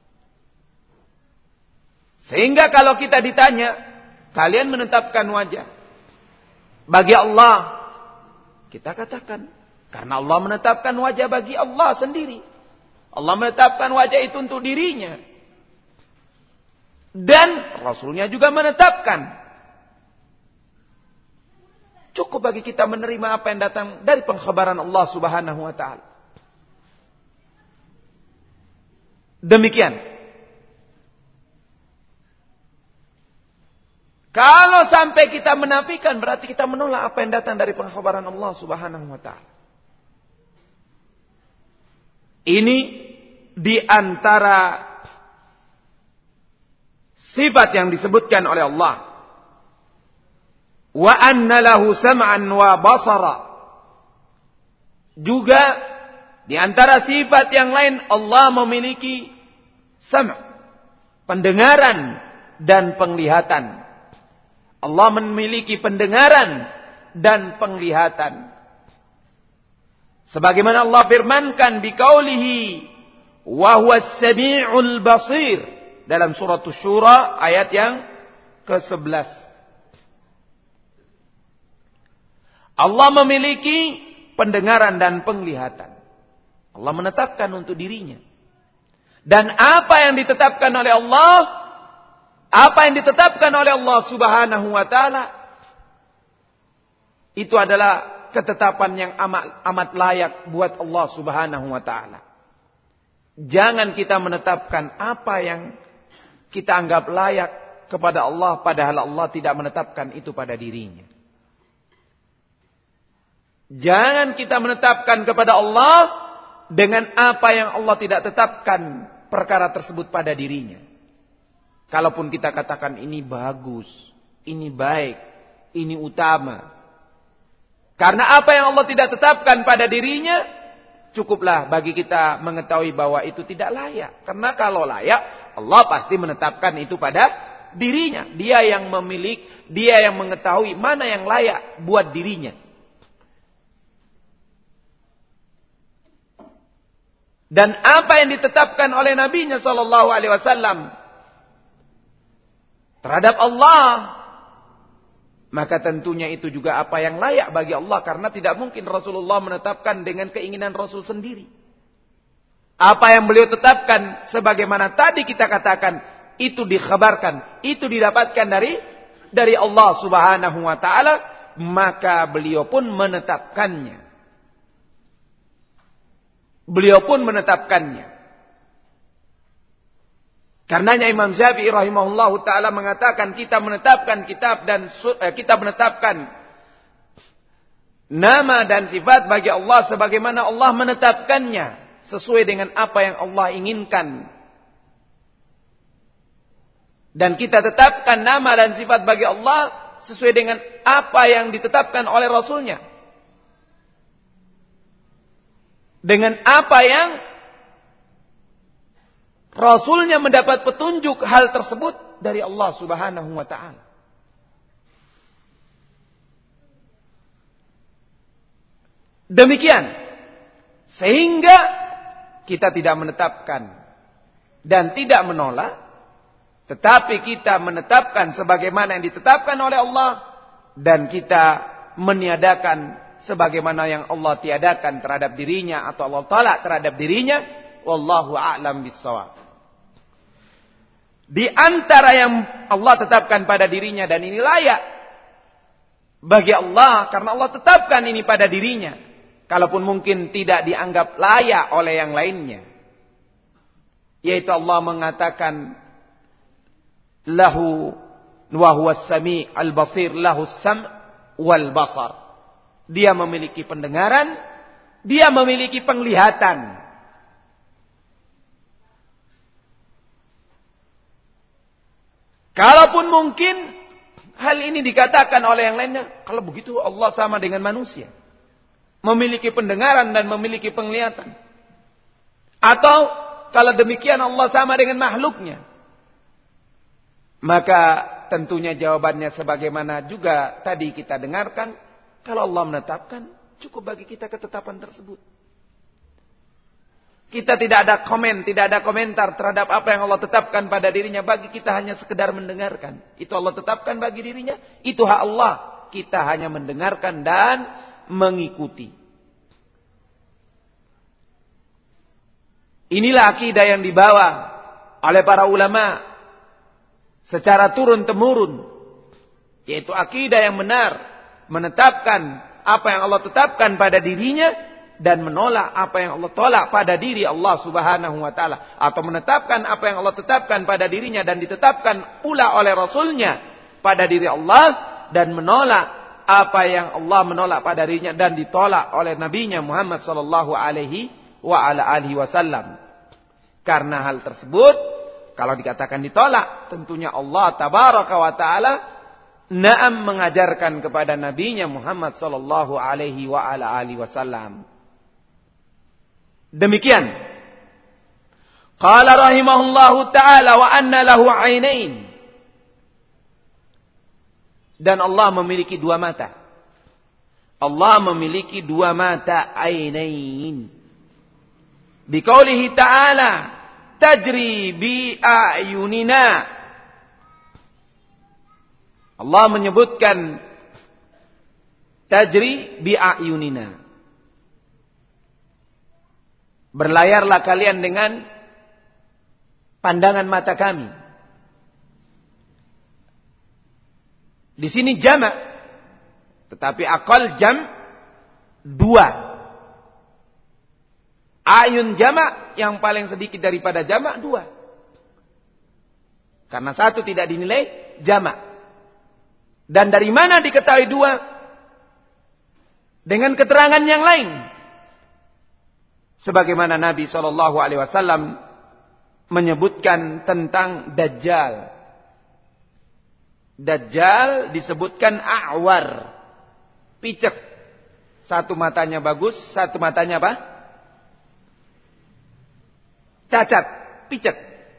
[SPEAKER 1] Sehingga kalau kita ditanya, kalian menetapkan wajah bagi Allah, kita katakan karena Allah menetapkan wajah bagi Allah sendiri. Allah menetapkan wajah itu untuk dirinya. Dan Rasulnya juga menetapkan. Cukup bagi kita menerima apa yang datang dari pengkhabaran Allah Subhanahu wa taala. Demikian. Kalau sampai kita menafikan, berarti kita menolak apa yang datang dari pengkhabaran Allah Subhanahu wa taala. Ini di antara sifat yang disebutkan oleh Allah. Wa anna lahu sam'an wa basara. Juga di antara sifat yang lain, Allah memiliki sam', pendengaran dan penglihatan. Allah memiliki pendengaran dan penglihatan. Sebagaimana Allah firmankan biqaulihi wa huwas sami'ul basir dalam surat Asy-Syura ayat yang ke-11. Allah memiliki pendengaran dan penglihatan. Allah menetapkan untuk dirinya. Dan apa yang ditetapkan oleh Allah, apa yang ditetapkan oleh Allah Subhanahu wa taala, itu adalah ketetapan yang amat layak buat Allah Subhanahu wa taala. Jangan kita menetapkan apa yang kita anggap layak kepada Allah padahal Allah tidak menetapkan itu pada dirinya. Jangan kita menetapkan kepada Allah dengan apa yang Allah tidak tetapkan perkara tersebut pada dirinya. Kalaupun kita katakan ini bagus, ini baik, ini utama. Karena apa yang Allah tidak tetapkan pada dirinya, cukuplah bagi kita mengetahui bahwa itu tidak layak. Karena kalau layak, Allah pasti menetapkan itu pada dirinya. Dia yang memiliki, dia yang mengetahui mana yang layak buat dirinya. Dan apa yang ditetapkan oleh Nabi-Nya sallallahu alaihi wasallam terhadap Allah, maka tentunya itu juga apa yang layak bagi Allah, karena tidak mungkin Rasulullah menetapkan dengan keinginan Rasul sendiri. Apa yang beliau tetapkan sebagaimana tadi kita katakan, itu dikhabarkan, itu didapatkan dari Allah Subhanahu wa taala, maka beliau pun menetapkannya. Beliau pun menetapkannya. Karenanya Imam Syafi'i rahimahullahu taala mengatakan kita menetapkan kitab dan kita menetapkan nama dan sifat bagi Allah sebagaimana Allah menetapkannya sesuai dengan apa yang Allah inginkan. Dan kita tetapkan nama dan sifat bagi Allah sesuai dengan apa yang ditetapkan oleh Rasulnya. Dengan apa yang Rasulnya mendapat petunjuk hal tersebut dari Allah Subhanahu wa ta'ala. Demikian. Sehingga kita tidak menetapkan dan tidak menolak. Tetapi kita menetapkan sebagaimana yang ditetapkan oleh Allah. Dan kita meniadakan sebagaimana yang Allah tiadakan terhadap dirinya atau Allah tolak terhadap dirinya. Wallahu a'lam bissawab. Di antara yang Allah tetapkan pada dirinya dan ini layak bagi Allah karena Allah tetapkan ini pada dirinya. Kalaupun mungkin tidak dianggap layak oleh yang lainnya. Yaitu Allah mengatakan lahu wa huwas sami' al-basir lahu sam' wal basar. Dia memiliki pendengaran, dia memiliki penglihatan. Kalaupun mungkin hal ini dikatakan oleh yang lainnya, kalau begitu Allah sama dengan manusia. Memiliki pendengaran dan memiliki penglihatan. Atau kalau demikian Allah sama dengan makhluknya. Maka tentunya jawabannya sebagaimana juga tadi kita dengarkan. Kalau Allah menetapkan, cukup bagi kita ketetapan tersebut. Kita tidak ada komen, tidak ada komentar terhadap apa yang Allah tetapkan pada dirinya. Bagi kita hanya sekedar mendengarkan. Itu Allah tetapkan bagi dirinya. Itu hak Allah. Kita hanya mendengarkan dan mengikuti. Inilah akidah yang dibawa oleh para ulama secara turun-temurun. Yaitu akidah yang benar. Menetapkan apa yang Allah tetapkan pada dirinya dan menolak apa yang Allah tolak pada diri Allah Subhanahu wa taala, atau menetapkan apa yang Allah tetapkan pada dirinya dan ditetapkan pula oleh Rasulnya pada diri Allah, dan menolak apa yang Allah menolak pada dirinya dan ditolak oleh Nabi-Nya Muhammad sallallahu alaihi wa ala alihi wasallam. Karena hal tersebut kalau dikatakan ditolak, tentunya Allah tabaraka wa taala na'am mengajarkan kepada Nabi-Nya Muhammad sallallahu alaihi wa ala alihi wasallam. Demikian. Qala rahimahullahu ta'ala wa anna lahu 'ainain. Dan Allah memiliki dua mata. Allah memiliki dua mata, ainain. Biqaulihi ta'ala, tajri bi a'yunina. Allah menyebutkan tajri bi a'yunina. Berlayarlah kalian dengan pandangan mata kami. Di sini jamak, tetapi aqal jam dua. Ayun jamak yang paling sedikit daripada jamak dua. Karena satu tidak dinilai jamak. Dan dari mana diketahui dua? Dengan keterangan yang lain. Sebagaimana Nabi SAW menyebutkan tentang Dajjal. Dajjal disebutkan a'war, picek. Satu matanya bagus, satu matanya apa? Cacat, picek.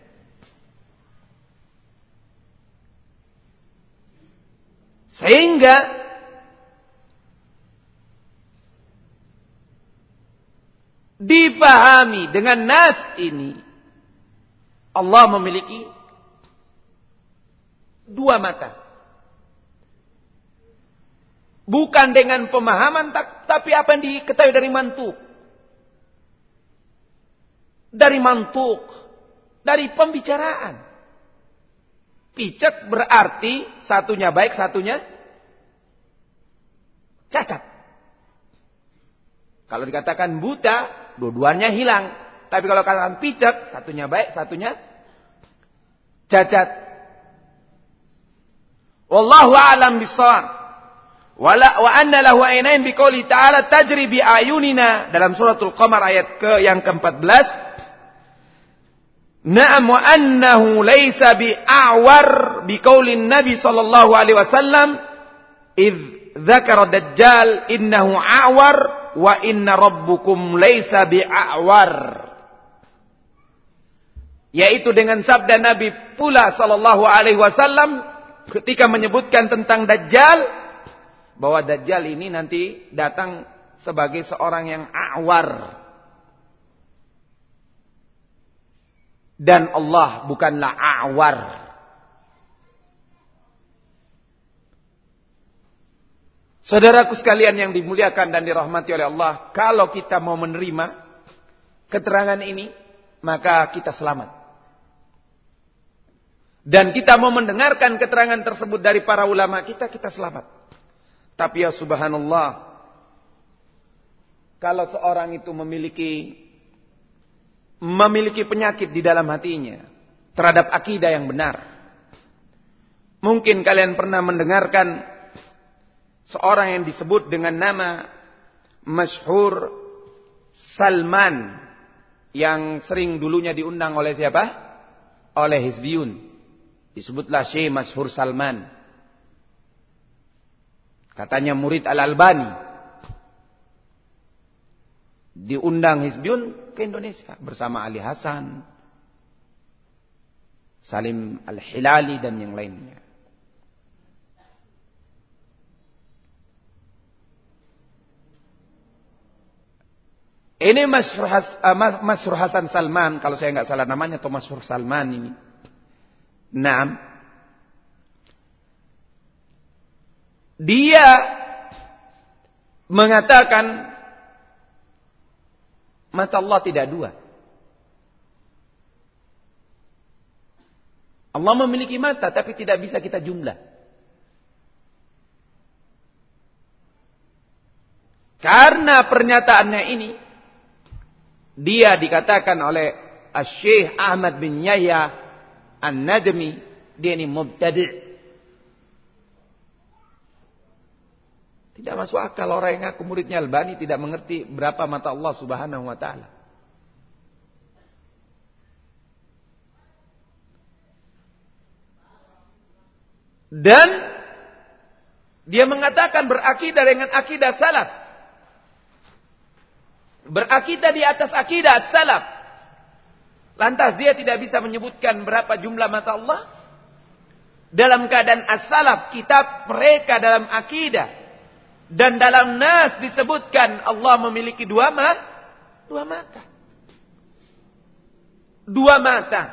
[SPEAKER 1] Sehingga difahami dengan nas ini, Allah memiliki dua mata. Bukan dengan pemahaman, tapi apa yang diketahui dari mantuk. Dari mantuk. Dari pembicaraan. Picek berarti satunya baik, satunya cacat. Kalau dikatakan buta, dua-duanya hilang. Tapi kalau katakan picek, satunya baik, satunya cacat. Wallahu a'lam bissawab. Wa anna lahu ainain biqouli ta'ala tajri bi ayunina dalam suratul Qamar ayat yang ke-14. Na'am wa annahu laisa bi'awar biqaulin Nabi sallallahu alaihi wasallam id dzakara dajjal innahu a'war wa inna rabbukum laisa bi'awar. Yaitu dengan sabda Nabi pula sallallahu alaihi wasallam ketika menyebutkan tentang Dajjal, bahwa Dajjal ini nanti datang sebagai seorang yang a'war. Dan Allah bukanlah a'war. Saudaraku sekalian yang dimuliakan dan dirahmati oleh Allah, kalau kita mau menerima keterangan ini, maka kita selamat. Dan kita mau mendengarkan keterangan tersebut dari para ulama kita selamat. Tapi ya subhanallah, kalau seorang itu memiliki penyakit di dalam hatinya terhadap akidah yang benar. Mungkin kalian pernah mendengarkan seorang yang disebut dengan nama masyhur Salman, yang sering dulunya diundang oleh siapa? Oleh Hizbiyun. Disebutlah Syekh Masyhur Salman. Katanya murid Al-Albani. Diundang Hizbiyun ke Indonesia bersama Ali Hasan, Salim Al-Hilali dan yang lainnya. Ini Masyhur Hasan Salman, kalau saya nggak salah namanya, atau Masyhur Salman ini. Naam. Dia mengatakan mata Allah tidak dua. Allah memiliki mata tapi tidak bisa kita jumlah. Karena pernyataannya ini, dia dikatakan oleh Syekh Ahmad bin Yahya An-Najmi, dia ini mubtadi'. Tidak masuk akal orang yang ngaku muridnya Albani tidak mengerti berapa mata Allah Subhanahu wa taala. Dan dia mengatakan berakidah dengan akidah salaf. Berakidah di atas akidah salaf. Lantas dia tidak bisa menyebutkan berapa jumlah mata Allah. dalam keadaan as-salaf, kitab mereka dalam akidah dan dalam nas disebutkan Allah memiliki dua mata. Dua mata.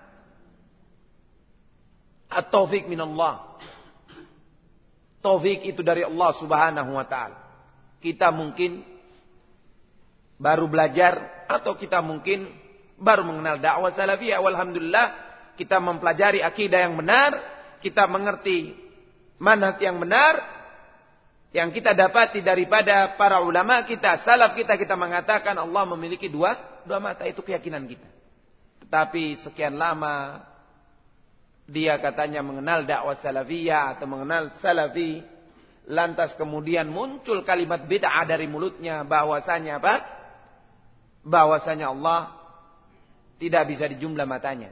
[SPEAKER 1] At-taufiq minallah. Taufik itu dari Allah Subhanahu wa taala. Kita mungkin baru belajar atau kita mungkin baru mengenal dakwah salafiyah. Walhamdulillah kita mempelajari akidah yang benar, kita mengerti manhaj yang benar yang kita dapati daripada para ulama kita, salaf kita mengatakan Allah memiliki dua mata, itu keyakinan kita. Tetapi sekian lama dia katanya mengenal dakwah salafiyah atau mengenal salafi, lantas kemudian muncul kalimat bid'ah dari mulutnya bahwasanya apa? Bahwasanya Allah tidak bisa dijumlah matanya.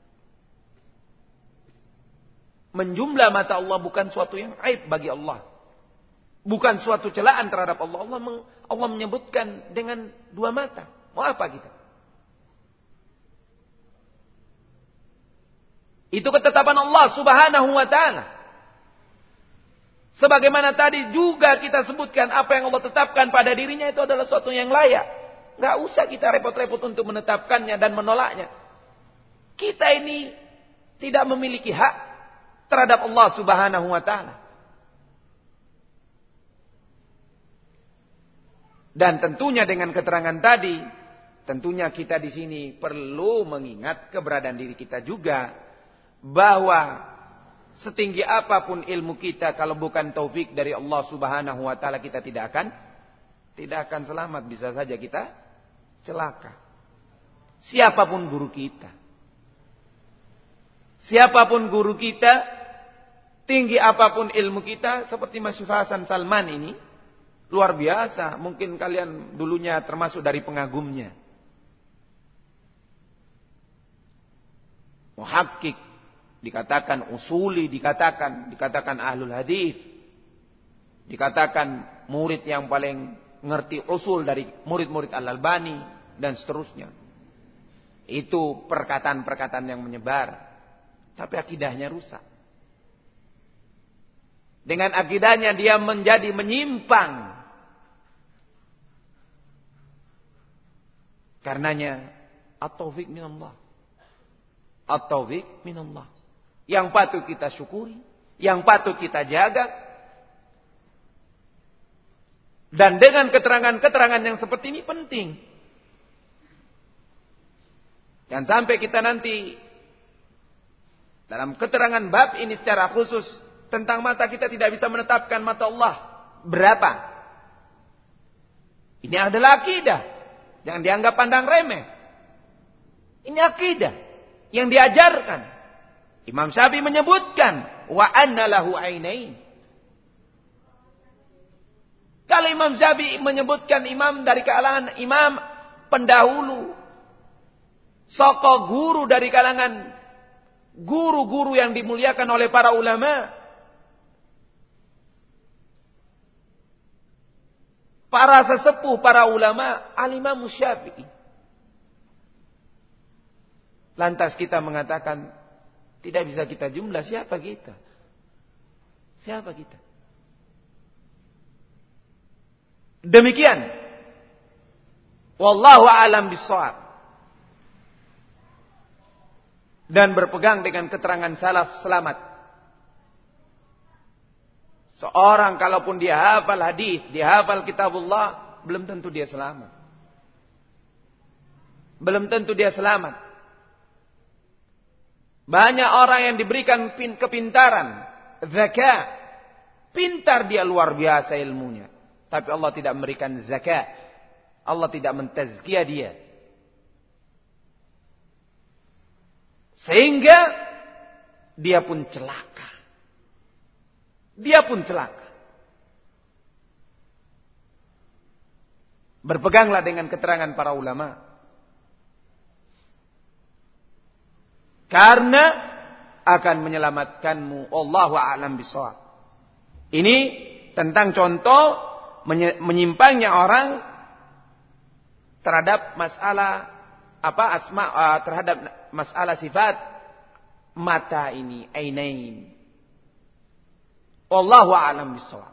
[SPEAKER 1] Menjumlah mata Allah bukan suatu yang aib bagi Allah. Bukan suatu celaan terhadap Allah. Allah menyebutkan dengan dua mata. Mau apa kita? Itu ketetapan Allah Subhanahu wa taala. Sebagaimana tadi juga kita sebutkan apa yang Allah tetapkan pada dirinya itu adalah sesuatu yang layak. Enggak usah kita repot-repot untuk menetapkannya dan menolaknya. Kita ini tidak memiliki hak terhadap Allah Subhanahu wa taala. Dan tentunya dengan keterangan tadi, tentunya kita di sini perlu mengingat keberadaan diri kita juga. Bahwa setinggi apapun ilmu kita, kalau bukan taufik dari Allah Subhanahu wa taala, kita tidak akan selamat, bisa saja kita celaka. Siapapun guru kita, tinggi apapun ilmu kita, seperti Mas Hasan Salman ini luar biasa. Mungkin kalian dulunya termasuk dari pengagumnya. Muhakkik, dikatakan usuli, dikatakan ahlul hadis, dikatakan murid yang paling ngerti usul dari murid-murid Al-Albani dan seterusnya. Itu perkataan-perkataan yang menyebar, tapi akidahnya rusak. Dengan akidahnya dia menjadi menyimpang. Karenanya at-taufiq minallah. At-taufiq minallah. Yang patut kita syukuri, yang patut kita jaga. Dan dengan keterangan-keterangan yang seperti ini penting. Jangan sampai kita nanti dalam keterangan bab ini secara khusus tentang mata, kita tidak bisa menetapkan mata Allah berapa. Ini adalah akidah. Jangan dianggap pandang remeh. Ini akidah yang diajarkan. Imam Syafi'i menyebutkan wa anna lahu ainain. Kalau Imam Syafi'i menyebutkan imam dari kalangan imam pendahulu, soko guru dari kalangan guru-guru yang dimuliakan oleh para ulama, para sesepuh, para ulama, al-Imam Syafi'i. Lantas kita mengatakan tidak bisa kita jumlah, siapa kita? Siapa kita? Demikian. Wallahu a'lam bishawab. Dan berpegang dengan keterangan salaf selamat. Seorang kalaupun dia hafal hadis, dia hafal kitabullah, belum tentu dia selamat. Belum tentu dia selamat. Banyak orang yang diberikan kepintaran, zakat, pintar dia luar biasa ilmunya, tapi Allah tidak memberikan zakat, Allah tidak mentazkiyah dia, sehingga dia pun celaka. Dia pun celaka. Berpeganglah dengan keterangan para ulama. Karena akan menyelamatkanmu. Wallahu a'lam bishawab. Ini tentang contoh menyimpangnya orang terhadap masalah terhadap masalah sifat mata ini, ainain. Wallahu a'lam bishawab.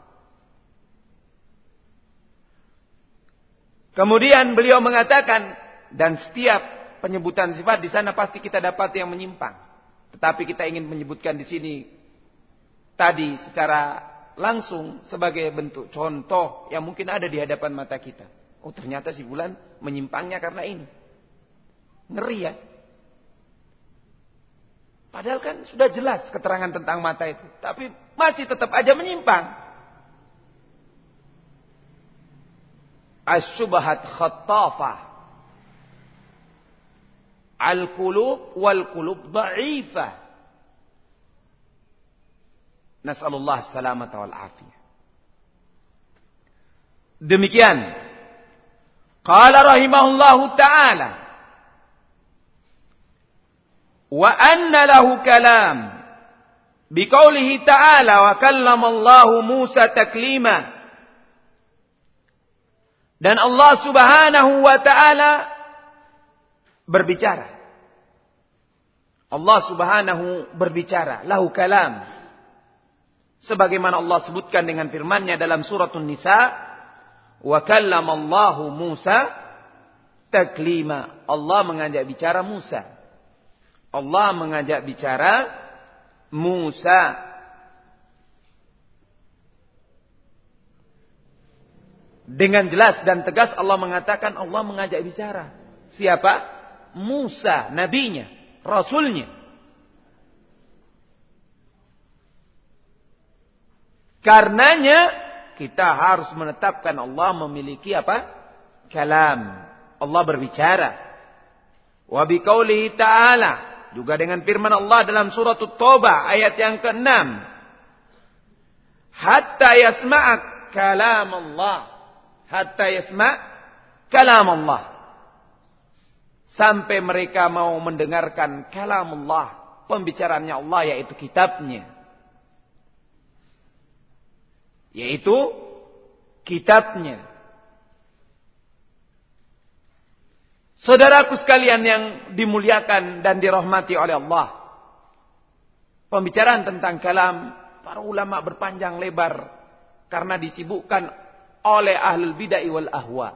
[SPEAKER 1] Kemudian beliau mengatakan, dan setiap penyebutan sifat di sana pasti kita dapat yang menyimpang. Tetapi kita ingin menyebutkan di sini tadi secara langsung sebagai bentuk contoh yang mungkin ada di hadapan mata kita. Oh, ternyata si fulan menyimpangnya karena ini. Ngeri ya. Padahal kan sudah jelas keterangan tentang mata itu. Tapi masih tetap aja menyimpang. As-syubhat khattafah. Al-qulub wal-qulub dha'ifah. Nas'alullah salamata wal afiyah. Demikian. Qala rahimahullahu ta'ala. Wa anna lahu kalam. Biqaulihi ta'ala wa kallamallahu Musa taklima. Dan Allah Subhanahu wa ta'ala berbicara. Allah Subhanahu berbicara, lahu kalam. Sebagaimana Allah sebutkan dengan firman-Nya dalam surat An-Nisa, wa kallamallahu Musa taklima. Allah mengajak bicara Musa. Allah mengajak bicara Musa. Dengan jelas dan tegas Allah mengatakan Allah mengajak bicara. Siapa? Musa, nabinya, rasulnya. Karenanya kita harus menetapkan Allah memiliki apa? Kalam. Allah berbicara. Wa biqaulihi ta'ala. Juga dengan firman Allah dalam surat At-Taubah ayat yang ke-6. Hatta yasma'ak kalam Allah. Hatta yasma' kalam Allah. Sampai mereka mau mendengarkan kalam Allah. Pembicaraannya Allah yaitu kitabnya. Yaitu kitabnya. Saudaraku sekalian yang dimuliakan dan dirahmati oleh Allah. Pembicaraan tentang kalam, para ulama berpanjang lebar. Karena disibukkan oleh ahlul bid'ah wal ahwa.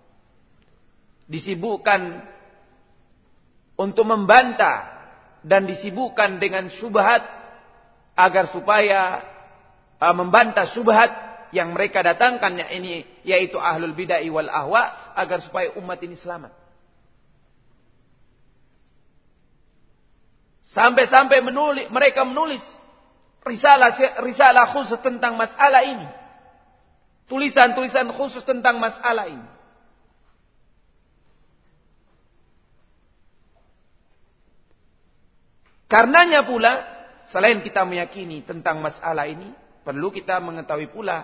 [SPEAKER 1] Disibukkan untuk membantah. Dan disibukkan dengan syubhat. Agar supaya membantah syubhat yang mereka datangkan ini, yaitu ahlul bid'ah wal ahwa. Agar supaya umat ini selamat. Sampai-sampai mereka menulis risalah khusus tentang masalah ini. Tulisan-tulisan khusus tentang masalah ini. Karenanya pula, selain kita meyakini tentang masalah ini, perlu kita mengetahui pula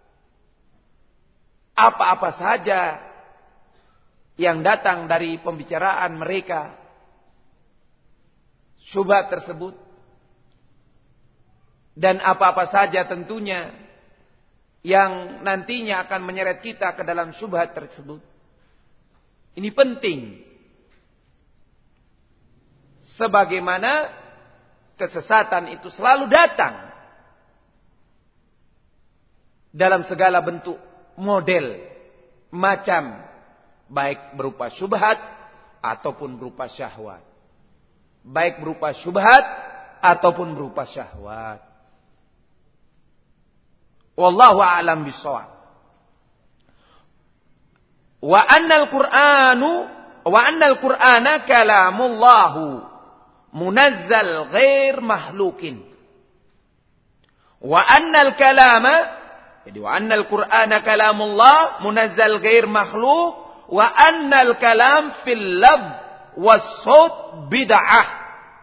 [SPEAKER 1] apa-apa saja yang datang dari pembicaraan mereka. Syubhat tersebut. Dan apa-apa saja tentunya yang nantinya akan menyeret kita ke dalam syubhat tersebut. Ini penting. Sebagaimana kesesatan itu selalu datang dalam segala bentuk model, macam, baik berupa syubhat ataupun berupa syahwat. Baik berupa syubhat ataupun berupa syahwat. Wallahu a'lam bishawab. Wa annal Qur'ana kalamullahu munazzal ghair mahlukin. Wa annal kalama, jadi wa annal Qur'ana kalamullah munazzal ghair makhluk, wa annal kalam fil lafz was-saut bid'ah.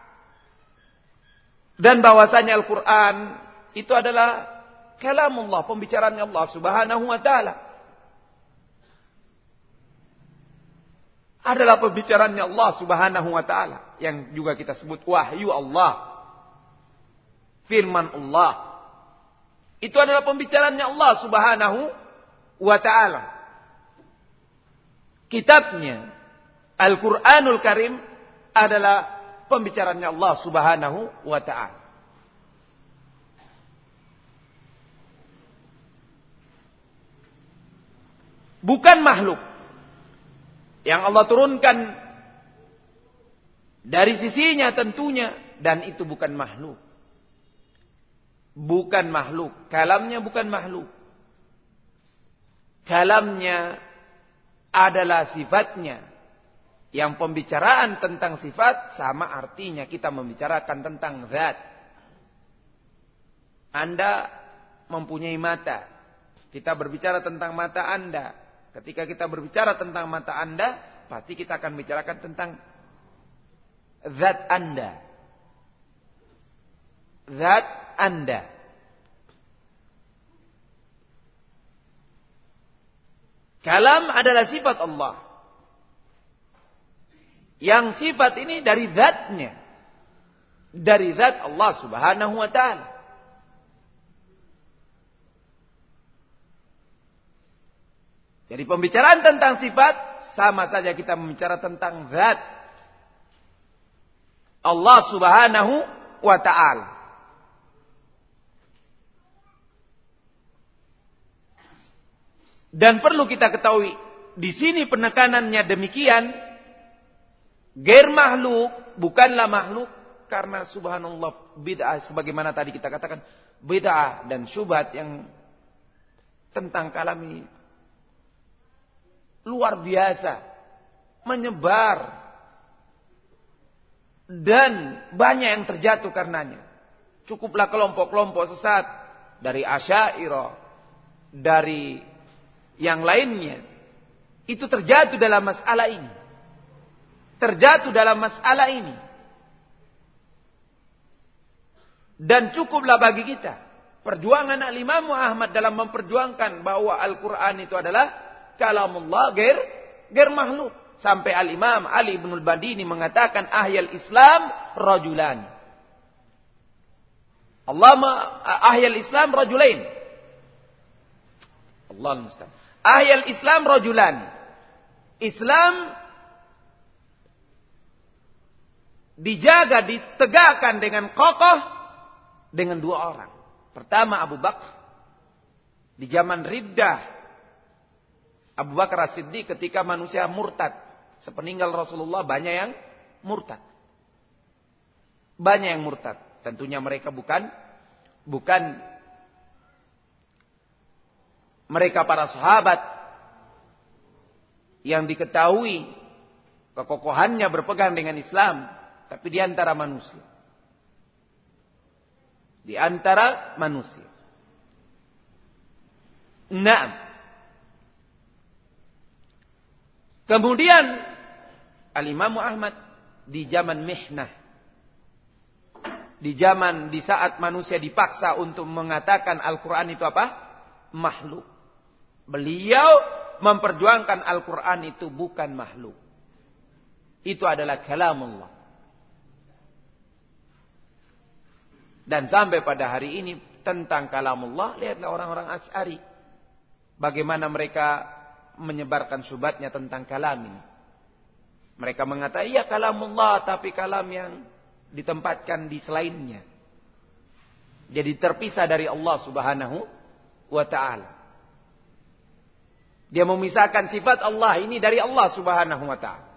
[SPEAKER 1] Dan bahwasanya Al-Quran itu adalah kalamullah, pembicaraannya Allah Subhanahu wa ta'ala. Adalah pembicaraannya Allah Subhanahu wa ta'ala. Yang juga kita sebut wahyu Allah. Firman Allah. Itu adalah pembicaraannya Allah Subhanahu wa ta'ala. Kitabnya Al-Quranul Karim adalah pembicaraannya Allah Subhanahu wa ta'ala. bukan makhluk. Yang Allah turunkan dari sisinya tentunya, dan itu bukan makhluk. Bukan makhluk. Kalamnya bukan makhluk. Kalamnya adalah sifatnya. Yang pembicaraan tentang sifat sama artinya kita membicarakan tentang zat. Anda mempunyai mata. Kita berbicara tentang mata Anda. Ketika kita berbicara tentang mata Anda, pasti kita akan bicarakan tentang zat Anda. Zat Anda. Kalam adalah sifat Allah. Yang sifat ini dari zatnya. Dari zat Allah subhanahu wa ta'ala. Jadi pembicaraan tentang sifat sama saja kita membicara tentang zat Allah subhanahu wa ta'ala. Dan perlu kita ketahui, di sini penekanannya demikian, gair makhluk, bukanlah makhluk, karena subhanallah bid'ah, sebagaimana tadi kita katakan, bid'ah dan syubhat yang tentang kalam ini luar biasa, menyebar, dan banyak yang terjatuh karenanya. Cukuplah kelompok-kelompok sesat dari Asy'ariyah, dari yang lainnya, itu terjatuh dalam masalah ini. Terjatuh dalam masalah ini. Dan cukuplah bagi kita perjuangan Al-Imam Ahmad dalam memperjuangkan bahwa Al-Quran itu adalah kalamullah gair makhluk. Sampai Al-Imam Ali bin Al-Madini mengatakan ahyal Islam rajulan. Ahyal Islam rajulain. Allah al-musta'an. Ahyal Islam rajulan. Islam dijaga, ditegakkan dengan kokoh dengan dua orang. Pertama Abu Bakar. Di zaman riddah. Abu Bakar As-Siddiq ketika manusia murtad. Sepeninggal Rasulullah banyak yang murtad. Banyak yang murtad. Tentunya mereka bukan mereka para sahabat yang diketahui kekokohannya berpegang dengan Islam, tapi di antara manusia. Di antara manusia. Naam. Kemudian Al-Imam Ahmad di zaman mihnah. Di saat manusia dipaksa untuk mengatakan Al-Quran itu apa? Makhluk. Beliau memperjuangkan Al-Quran itu bukan makhluk. Itu adalah kalamullah. Dan sampai pada hari ini tentang kalamullah, lihatlah orang-orang Asy'ari. Bagaimana mereka menyebarkan syubhatnya tentang kalam ini. Mereka mengatakan, iya kalamullah, tapi kalam yang ditempatkan di selainnya. Jadi terpisah dari Allah subhanahu wa ta'ala. Dia memisahkan sifat Allah ini dari Allah subhanahu wa ta'ala.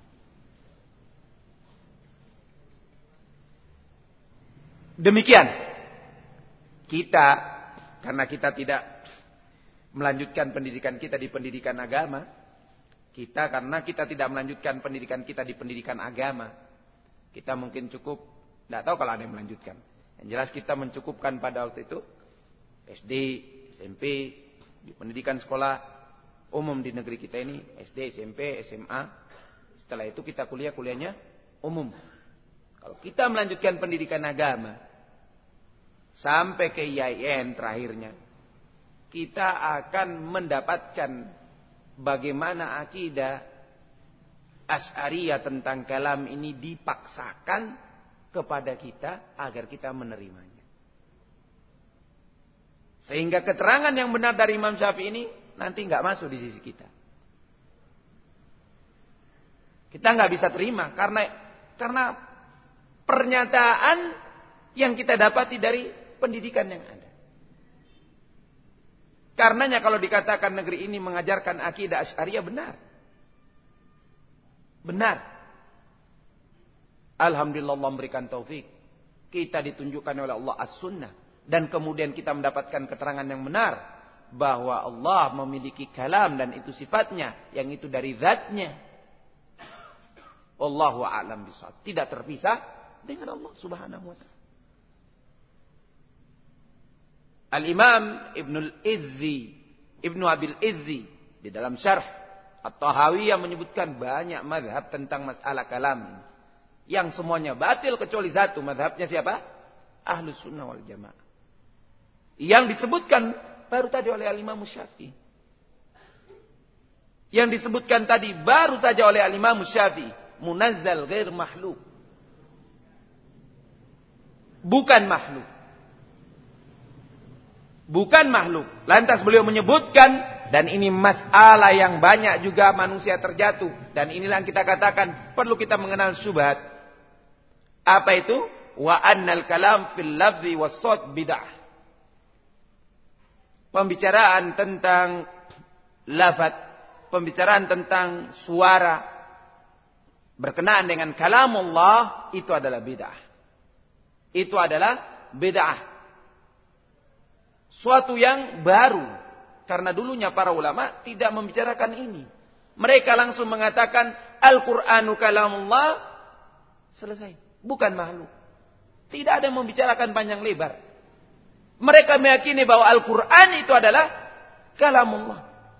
[SPEAKER 1] Demikian. Kita, karena kita tidak melanjutkan pendidikan kita di pendidikan agama. Karena kita tidak melanjutkan pendidikan kita di pendidikan agama. Kita mungkin cukup, tidak tahu kalau ada yang melanjutkan. Yang jelas kita mencukupkan pada waktu itu. SD, SMP, di pendidikan sekolah umum di negeri kita ini. SD, SMP, SMA. Setelah itu kita kuliahnya umum. Kalau kita melanjutkan pendidikan agama. Sampai ke IAIN terakhirnya. Kita akan mendapatkan bagaimana akidah Asy'ariyah tentang kalam ini dipaksakan kepada kita agar kita menerimanya. Sehingga keterangan yang benar dari Imam Syafi'i ini nanti nggak masuk di sisi kita. Kita nggak bisa terima karena pernyataan yang kita dapati dari pendidikan yang ada. Karenanya kalau dikatakan negeri ini mengajarkan akidah Asy'ariyah, benar. Benar. Alhamdulillah Allah memberikan taufik. Kita ditunjukkan oleh Allah as-sunnah. Dan kemudian kita mendapatkan keterangan yang benar. Bahwa Allah memiliki kalam dan itu sifatnya. Yang itu dari zatnya. Wallahu a'lam bishawab. Tidak terpisah dengan Allah subhanahu wa ta'ala. Al-Imam Ibnu Abil Izzi di dalam syarh At-Tahawiyah menyebutkan banyak mazhab tentang masalah kalam. Yang semuanya batil kecuali satu. Mazhabnya siapa? Ahlus Sunnah wal Jamaah. Yang disebutkan baru tadi oleh Al-Imam Syafi'i. Yang disebutkan tadi baru saja oleh Al-Imam Syafi'i. Munazzal ghair makhluk. Bukan makhluk. Bukan makhluk. Lantas beliau menyebutkan, dan ini masalah yang banyak juga manusia terjatuh. Dan inilah yang kita katakan perlu kita mengenal syubhat. Apa itu? Wa annal kalam fil lafzi was sawt bid'ah. Pembicaraan tentang lafaz, pembicaraan tentang suara berkenaan dengan kalamullah itu adalah bid'ah. Itu adalah bid'ah. Suatu yang baru. Karena dulunya para ulama tidak membicarakan ini. Mereka langsung mengatakan Al-Qur'anu kalamullah. Selesai. Bukan makhluk. Tidak ada yang membicarakan panjang lebar. Mereka meyakini bahwa Al-Qur'an itu adalah kalamullah.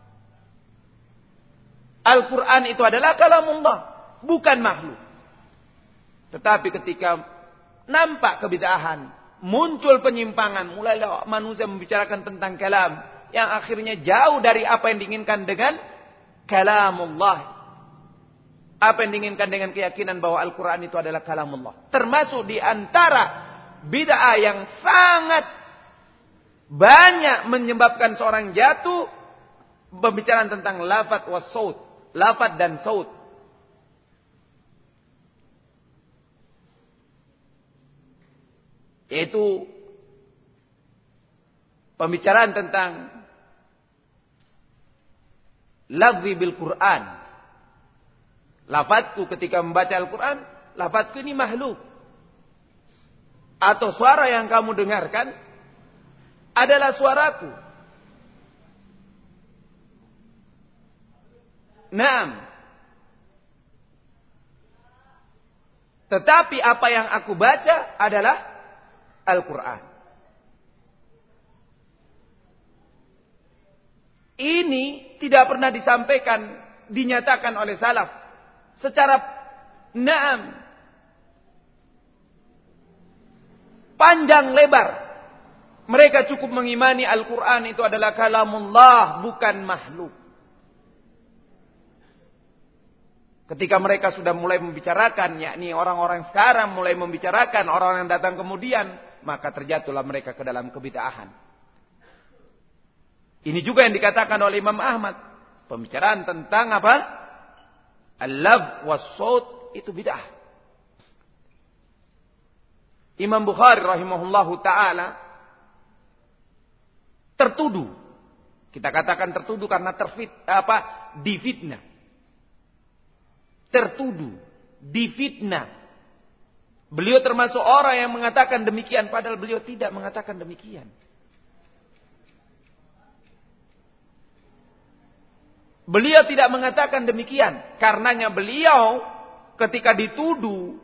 [SPEAKER 1] Al-Qur'an itu adalah kalamullah. Bukan makhluk. Tetapi ketika nampak kebid'ahan, muncul penyimpangan, mulailah manusia membicarakan tentang kalam yang akhirnya jauh dari apa yang diinginkan dengan kalamullah. Apa yang diinginkan dengan keyakinan bahwa Al-Quran itu adalah kalamullah. Termasuk di antara bid'ah yang sangat banyak menyebabkan seorang jatuh, pembicaraan tentang lafaz was saut, lafaz dan saut. Yaitu pembicaraan tentang lafzi bil Quran. Lafazku ketika membaca Al-Quran, lafazku ini makhluk. Atau suara yang kamu dengarkan adalah suaraku. Naam. Tetapi apa yang aku baca adalah Al-Quran. Ini tidak pernah disampaikan, dinyatakan oleh salaf secara naam, panjang lebar. Mereka cukup mengimani Al-Quran itu adalah kalamullah, bukan makhluk. Ketika mereka sudah mulai membicarakan, yakni orang-orang sekarang mulai membicarakan, orang yang datang kemudian, maka terjatuhlah mereka ke dalam kebid'ahan. Ini juga yang dikatakan oleh Imam Ahmad. Pembicaraan tentang apa? Al-lafz was-saut itu bid'ah. Imam Bukhari rahimahullahu ta'ala tertuduh. Kita katakan tertuduh karena difitnah. Tertuduh, difitnah. Beliau termasuk orang yang mengatakan demikian padahal beliau tidak mengatakan demikian. Beliau tidak mengatakan demikian. Karenanya beliau ketika dituduh,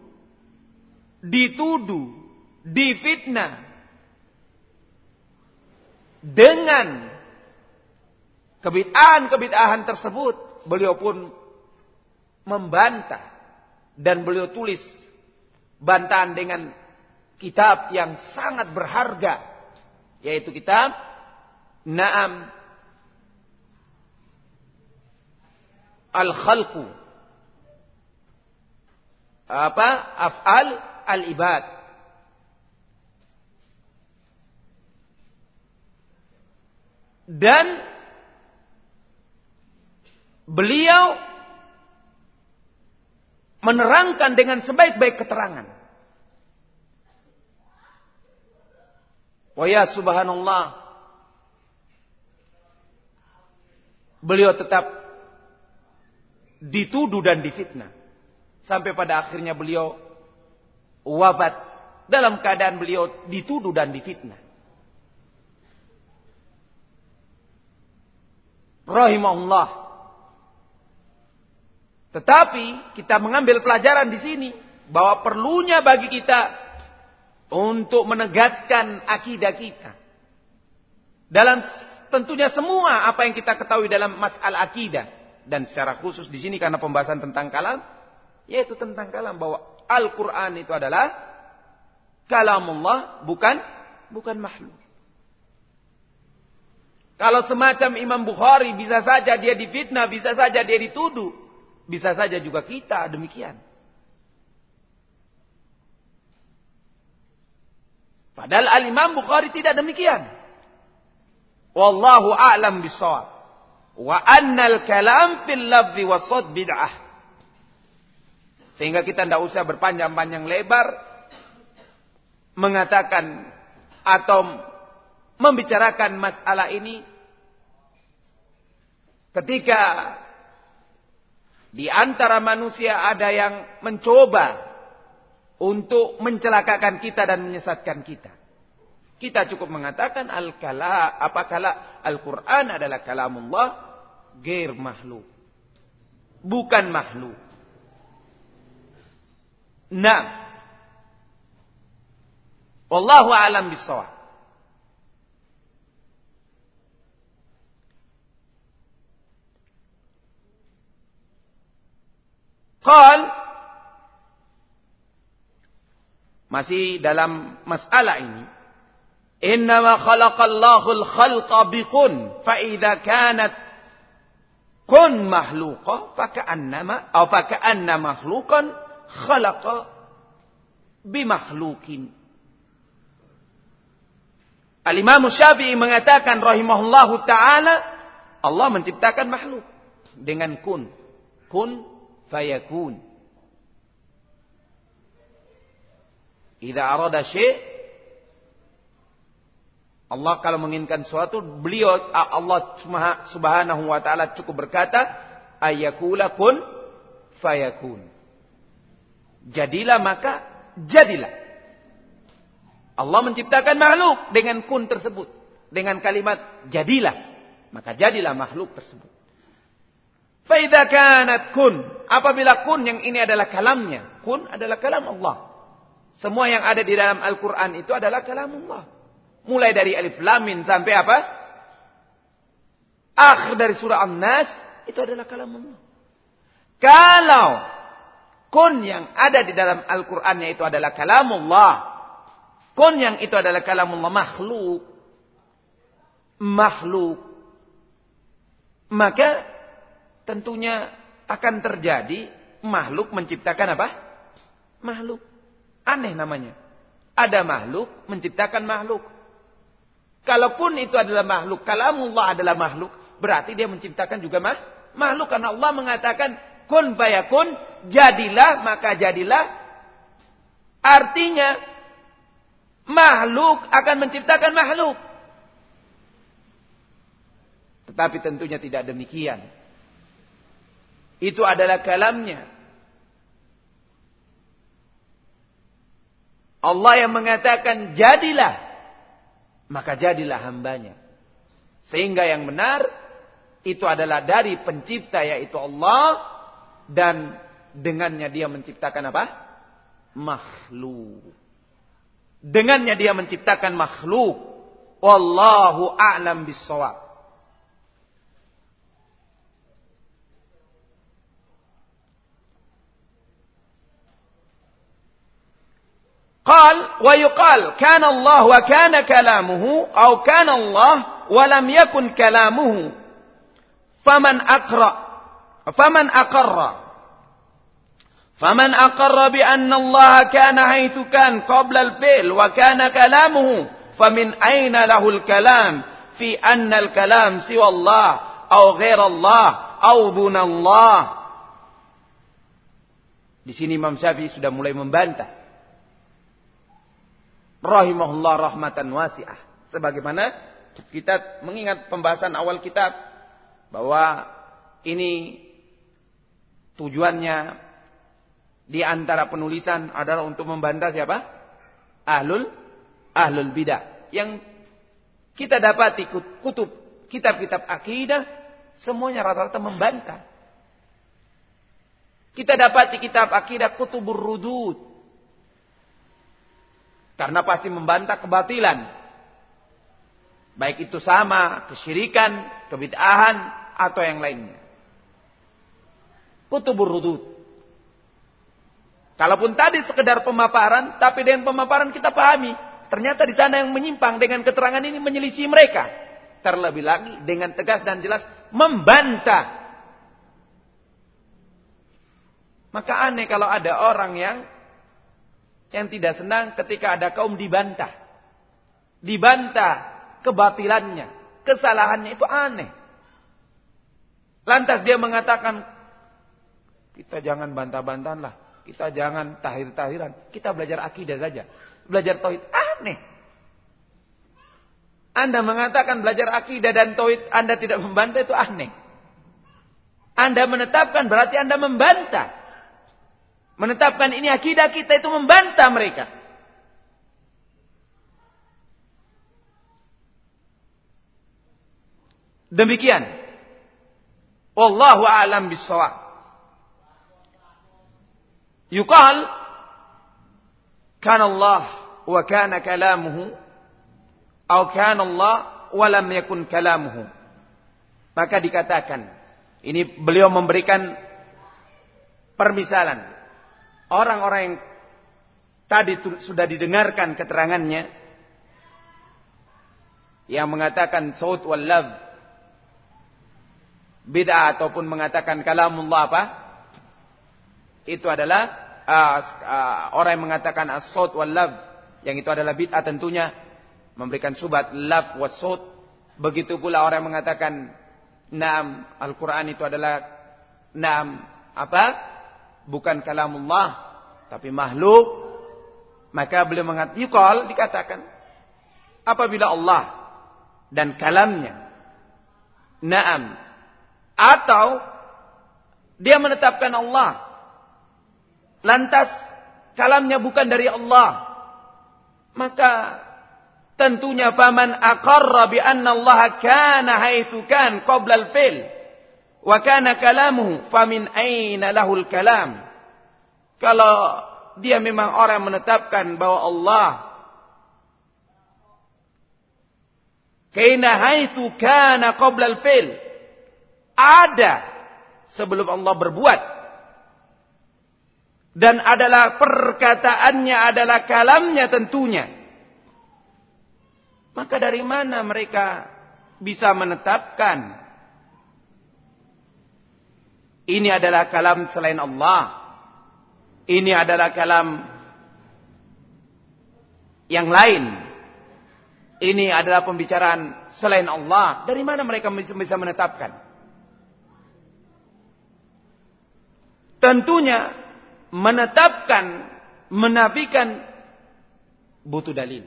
[SPEAKER 1] difitnah dengan kebid'ahan tersebut, beliau pun membantah. Dan beliau tulis bantahan dengan kitab yang sangat berharga. Yaitu kitab Naam Al-Khalqu Af'al Al-Ibad. Dan beliau menerangkan dengan sebaik-baik keterangan. Wa ya subhanallah, beliau tetap dituduh dan difitnah. Sampai pada akhirnya beliau wafat dalam keadaan beliau dituduh dan difitnah. Rahimahullah. Tetapi kita mengambil pelajaran di sini bahwa perlunya bagi kita untuk menegaskan akidah kita. Dalam tentunya semua apa yang kita ketahui dalam masalah akidah, dan secara khusus di sini karena pembahasan tentang kalam, yaitu tentang kalam, bahwa Al-Qur'an itu adalah kalamullah, bukan makhluk. Kalau semacam Imam Bukhari bisa saja dia difitnah, bisa saja dia dituduh, bisa saja juga kita demikian. Padahal Al-Imam Bukhari tidak demikian. Wallahu a'lam bishawab. Wa annal kalam fil lafzi was-shad bid'ah. Sehingga kita tidak usah berpanjang-panjang lebar mengatakan atau membicarakan masalah ini ketika di antara manusia ada yang mencoba untuk mencelakakan kita dan menyesatkan kita. Kita cukup mengatakan Al-Quran adalah kalamullah, ghair makhluk, bukan makhluk. Nah, wallahu a'lam bishawab. Qal, masih dalam masalah ini, innama khalaqallahu al-khalqa biqun fa idza kanat kun makhluqa faka'anna makhluqan khalaqa bimakhluqin. Al-Imam Syafi'i mengatakan rahimahullahu taala, Allah menciptakan makhluk dengan kun fayakun. Idza arada syai', Allah kalau menginginkan sesuatu, Allah Subhanahu wa taala cukup berkata, ayyakula kun fayakun. Jadilah maka jadilah. Allah menciptakan makhluk dengan kun tersebut, dengan kalimat jadilah, maka jadilah makhluk tersebut. Fa idza kanat kun, apabila kun yang ini adalah kalamnya, kun adalah kalam Allah. Semua yang ada di dalam Al-Qur'an itu adalah kalam Allah. Mulai dari Alif Lam Mim sampai apa? Akhir dari surah An-Nas itu adalah kalamullah. Kalau kun yang ada di dalam Al-Qur'annya itu adalah kalamullah, kun yang itu adalah kalamullah makhluk, maka tentunya akan terjadi makhluk menciptakan apa? Makhluk. Aneh namanya. Ada makhluk menciptakan makhluk. Kalaupun itu adalah makhluk, kalamullah adalah makhluk, berarti dia menciptakan juga makhluk. Karena Allah mengatakan, kun fayakun, jadilah, maka jadilah. Artinya, makhluk akan menciptakan makhluk. Tetapi tentunya tidak demikian. Itu adalah kalamnya. Allah yang mengatakan, jadilah. Maka jadilah hambanya. Sehingga yang benar itu adalah dari pencipta yaitu Allah, dan dengannya dia menciptakan apa? Makhluk. Dengannya dia menciptakan makhluk. Wallahu a'lam bishawab. قال ويقال كان الله وكان كلامه أو كان الله ولم يكن كلامه فمن أقر بأن الله كان حيث كان قبل الفعل وكان كلامه فمن أين له الكلام في أن الكلام سوى الله أو غير الله أو دون الله. Di sini Imam Syafi'i sudah mulai membantah. Rahimahullah rahmatan wasi'ah. Sebagaimana kita mengingat pembahasan awal kitab, bahwa ini tujuannya di antara penulisan adalah untuk membantah siapa? Ahlul bidah. Yang kita dapati kitab-kitab akidah semuanya rata-rata membantah. Kita dapati kitab akidah kutubur rudud. Karena pasti membantah kebatilan. Baik itu sama, kesyirikan, kebid'ahan, atau yang lainnya. Kutubur rudud. Kalaupun tadi sekedar pemaparan, tapi dengan pemaparan kita pahami. Ternyata di sana yang menyimpang dengan keterangan ini menyelisih mereka. Terlebih lagi dengan tegas dan jelas membantah. Maka aneh kalau ada orang yang tidak senang ketika ada kaum dibantah. Dibantah kebatilannya, kesalahannya, itu aneh. Lantas dia mengatakan, kita jangan bantah-bantahan lah. Kita jangan tahir-tahiran. Kita belajar akidah saja. Belajar tauhid. Aneh. Anda mengatakan belajar akidah dan tauhid, Anda tidak membantah, itu aneh. Anda menetapkan berarti Anda membantah. Menetapkan ini akidah kita, itu membantah mereka. Demikian. Wallahu a'lam bissawab. Yuqal kana Allah wa kana kalamuhu atau kana Allah wa lam yakun kalamuhu. Maka dikatakan, ini beliau memberikan permisalan. Orang-orang yang tadi sudah didengarkan keterangannya, yang mengatakan saut wal lafz bid'ah ataupun mengatakan kalamullah apa? Itu adalah orang yang mengatakan as-saut wal lafz, yang itu adalah bid'ah tentunya, memberikan syubhat lafz was saut. Begitu pula orang yang mengatakan na'am Al-Qur'an itu adalah na'am apa? Bukan kalamullah, tapi makhluk. Maka beliau mengatakan, dikatakan, apabila Allah dan kalamnya na'am, atau dia menetapkan Allah, lantas kalamnya bukan dari Allah, maka tentunya faman aqarra bi anna Allah kana haitsu kan qabla al-fi'l wa kana kalamuhu famin aina lahul kalam. Kalau dia memang orang menetapkan bahwa Allah kaina haitsu kana qabla al-fi'l, ada sebelum Allah berbuat, dan adalah perkataannya adalah kalamnya tentunya, maka dari mana mereka bisa menetapkan ini adalah kalam selain Allah, ini adalah kalam yang lain, ini adalah pembicaraan selain Allah? Dari mana mereka bisa menetapkan? Tentunya menetapkan, menafikan butuh dalil.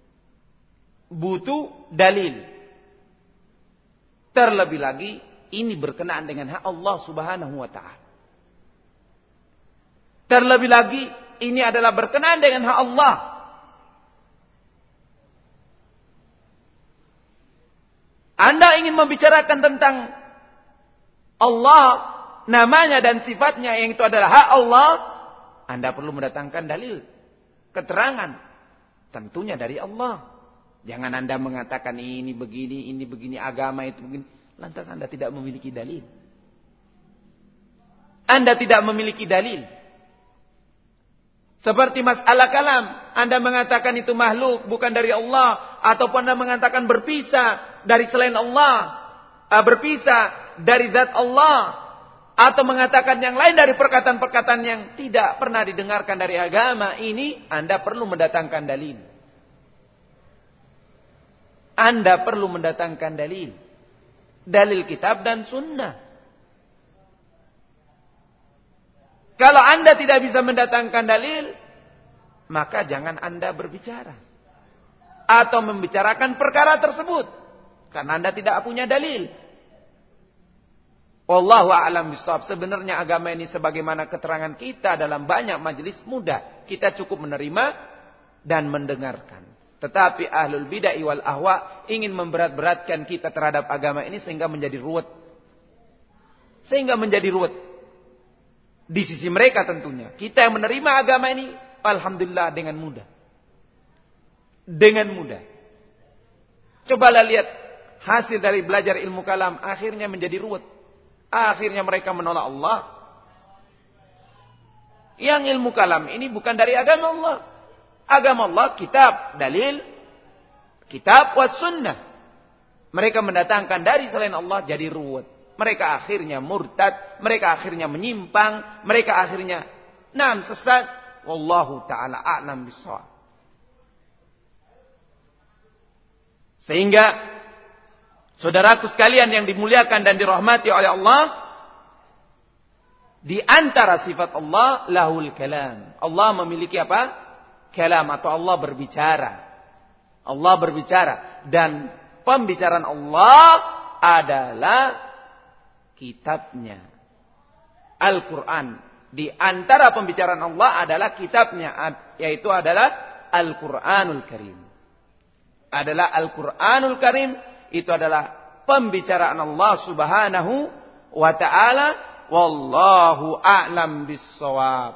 [SPEAKER 1] Butuh dalil. Terlebih lagi ini berkenaan dengan hak Allah Subhanahu wa ta'ala. Terlebih lagi ini adalah berkenaan dengan hak Allah. Anda ingin membicarakan tentang Allah, namanya dan sifatnya, yang itu adalah hak Allah, Anda perlu mendatangkan dalil, keterangan, tentunya dari Allah. Jangan Anda mengatakan ini begini, agama itu begini, lantas Anda tidak memiliki dalil. Anda tidak memiliki dalil. Seperti masalah kalam, Anda mengatakan itu makhluk, bukan dari Allah, ataupun Anda mengatakan berpisah dari selain Allah, berpisah dari zat Allah, atau mengatakan yang lain dari perkataan-perkataan yang tidak pernah didengarkan dari agama, ini Anda perlu mendatangkan dalil. Anda perlu mendatangkan dalil. Dalil kitab dan sunnah. Kalau Anda tidak bisa mendatangkan dalil, maka jangan Anda berbicara atau membicarakan perkara tersebut, karena Anda tidak punya dalil. Wallahu a'lam bishawab. Sebenarnya agama ini sebagaimana keterangan kita dalam banyak majelis mudah. Kita cukup menerima dan mendengarkan. Tetapi ahlul bid'ah wal ahwa ingin memberat-beratkan kita terhadap agama ini sehingga menjadi ruwet. Di sisi mereka tentunya. Kita yang menerima agama ini, alhamdulillah dengan mudah. Cobalah lihat hasil dari belajar ilmu kalam, akhirnya menjadi ruwet. Akhirnya mereka menolak Allah. Yang ilmu kalam ini bukan dari agama Allah. Agama Allah kitab, dalil, kitab was sunnah. Mereka mendatangkan dari selain Allah jadi ruwet. Mereka akhirnya murtad, mereka akhirnya menyimpang, mereka akhirnya sesat. Wallahu ta'ala a'lam bishawab. Sehingga saudaraku sekalian yang dimuliakan dan dirahmati oleh Allah, di antara sifat Allah lahul kalam. Allah memiliki apa? Kalam, atau Allah berbicara. Allah berbicara, dan pembicaraan Allah adalah kitabnya, Al-Quran. Di antara pembicaraan Allah adalah kitabnya, yaitu adalah Al-Quranul Karim. Adalah Al-Quranul Karim, itu adalah pembicaraan Allah Subhanahu wa ta'ala. Wallahu a'lam bis-shawab.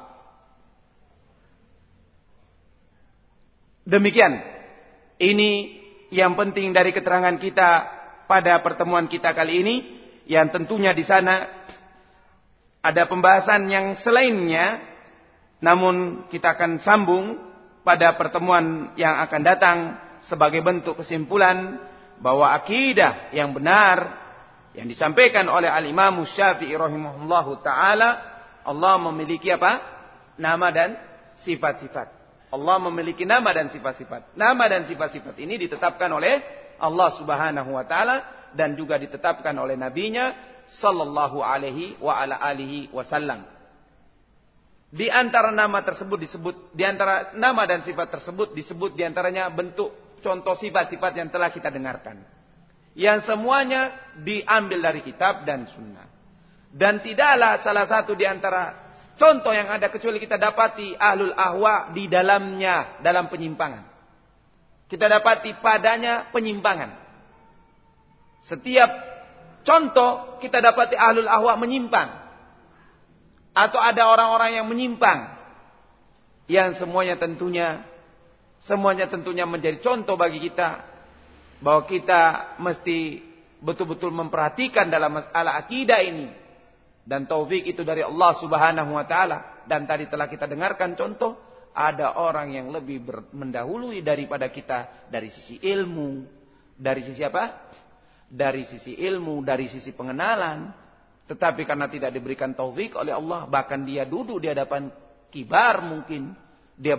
[SPEAKER 1] Demikian. Ini yang penting dari keterangan kita pada pertemuan kita kali ini. Yang tentunya di sana ada pembahasan yang selainnya. Namun kita akan sambung pada pertemuan yang akan datang sebagai bentuk kesimpulan bahwa akidah yang benar yang disampaikan oleh Al-Imam Syafi'i rahimahullahu ta'ala, Allah memiliki apa? Nama dan sifat-sifat. Allah memiliki nama dan sifat-sifat. Nama dan sifat-sifat ini ditetapkan oleh Allah Subhanahu wa ta'ala dan juga ditetapkan oleh nabinya sallallahu alaihi wa ala alihi wasallam. Di antara nama tersebut disebut, di antara nama dan sifat tersebut disebut di antaranya bentuk contoh sifat-sifat yang telah kita dengarkan. Yang semuanya diambil dari kitab dan sunnah. Dan tidaklah salah satu di antara contoh yang ada kecuali kita dapati ahlul ahwa di dalamnya, dalam penyimpangan. Kita dapati padanya penyimpangan. Setiap contoh kita dapati ahlul ahwa menyimpang. Atau ada orang-orang yang menyimpang. Yang semuanya tentunya menjadi contoh bagi kita. Bahwa kita mesti betul-betul memperhatikan dalam masalah akidah ini. Dan taufik itu dari Allah Subhanahu wa ta'ala. Dan tadi telah kita dengarkan contoh. Ada orang yang lebih mendahului daripada kita. Dari sisi ilmu. Dari sisi apa? Dari sisi ilmu. Dari sisi pengenalan. Tetapi karena tidak diberikan taufik oleh Allah. Bahkan dia duduk di hadapan kibar mungkin. Dia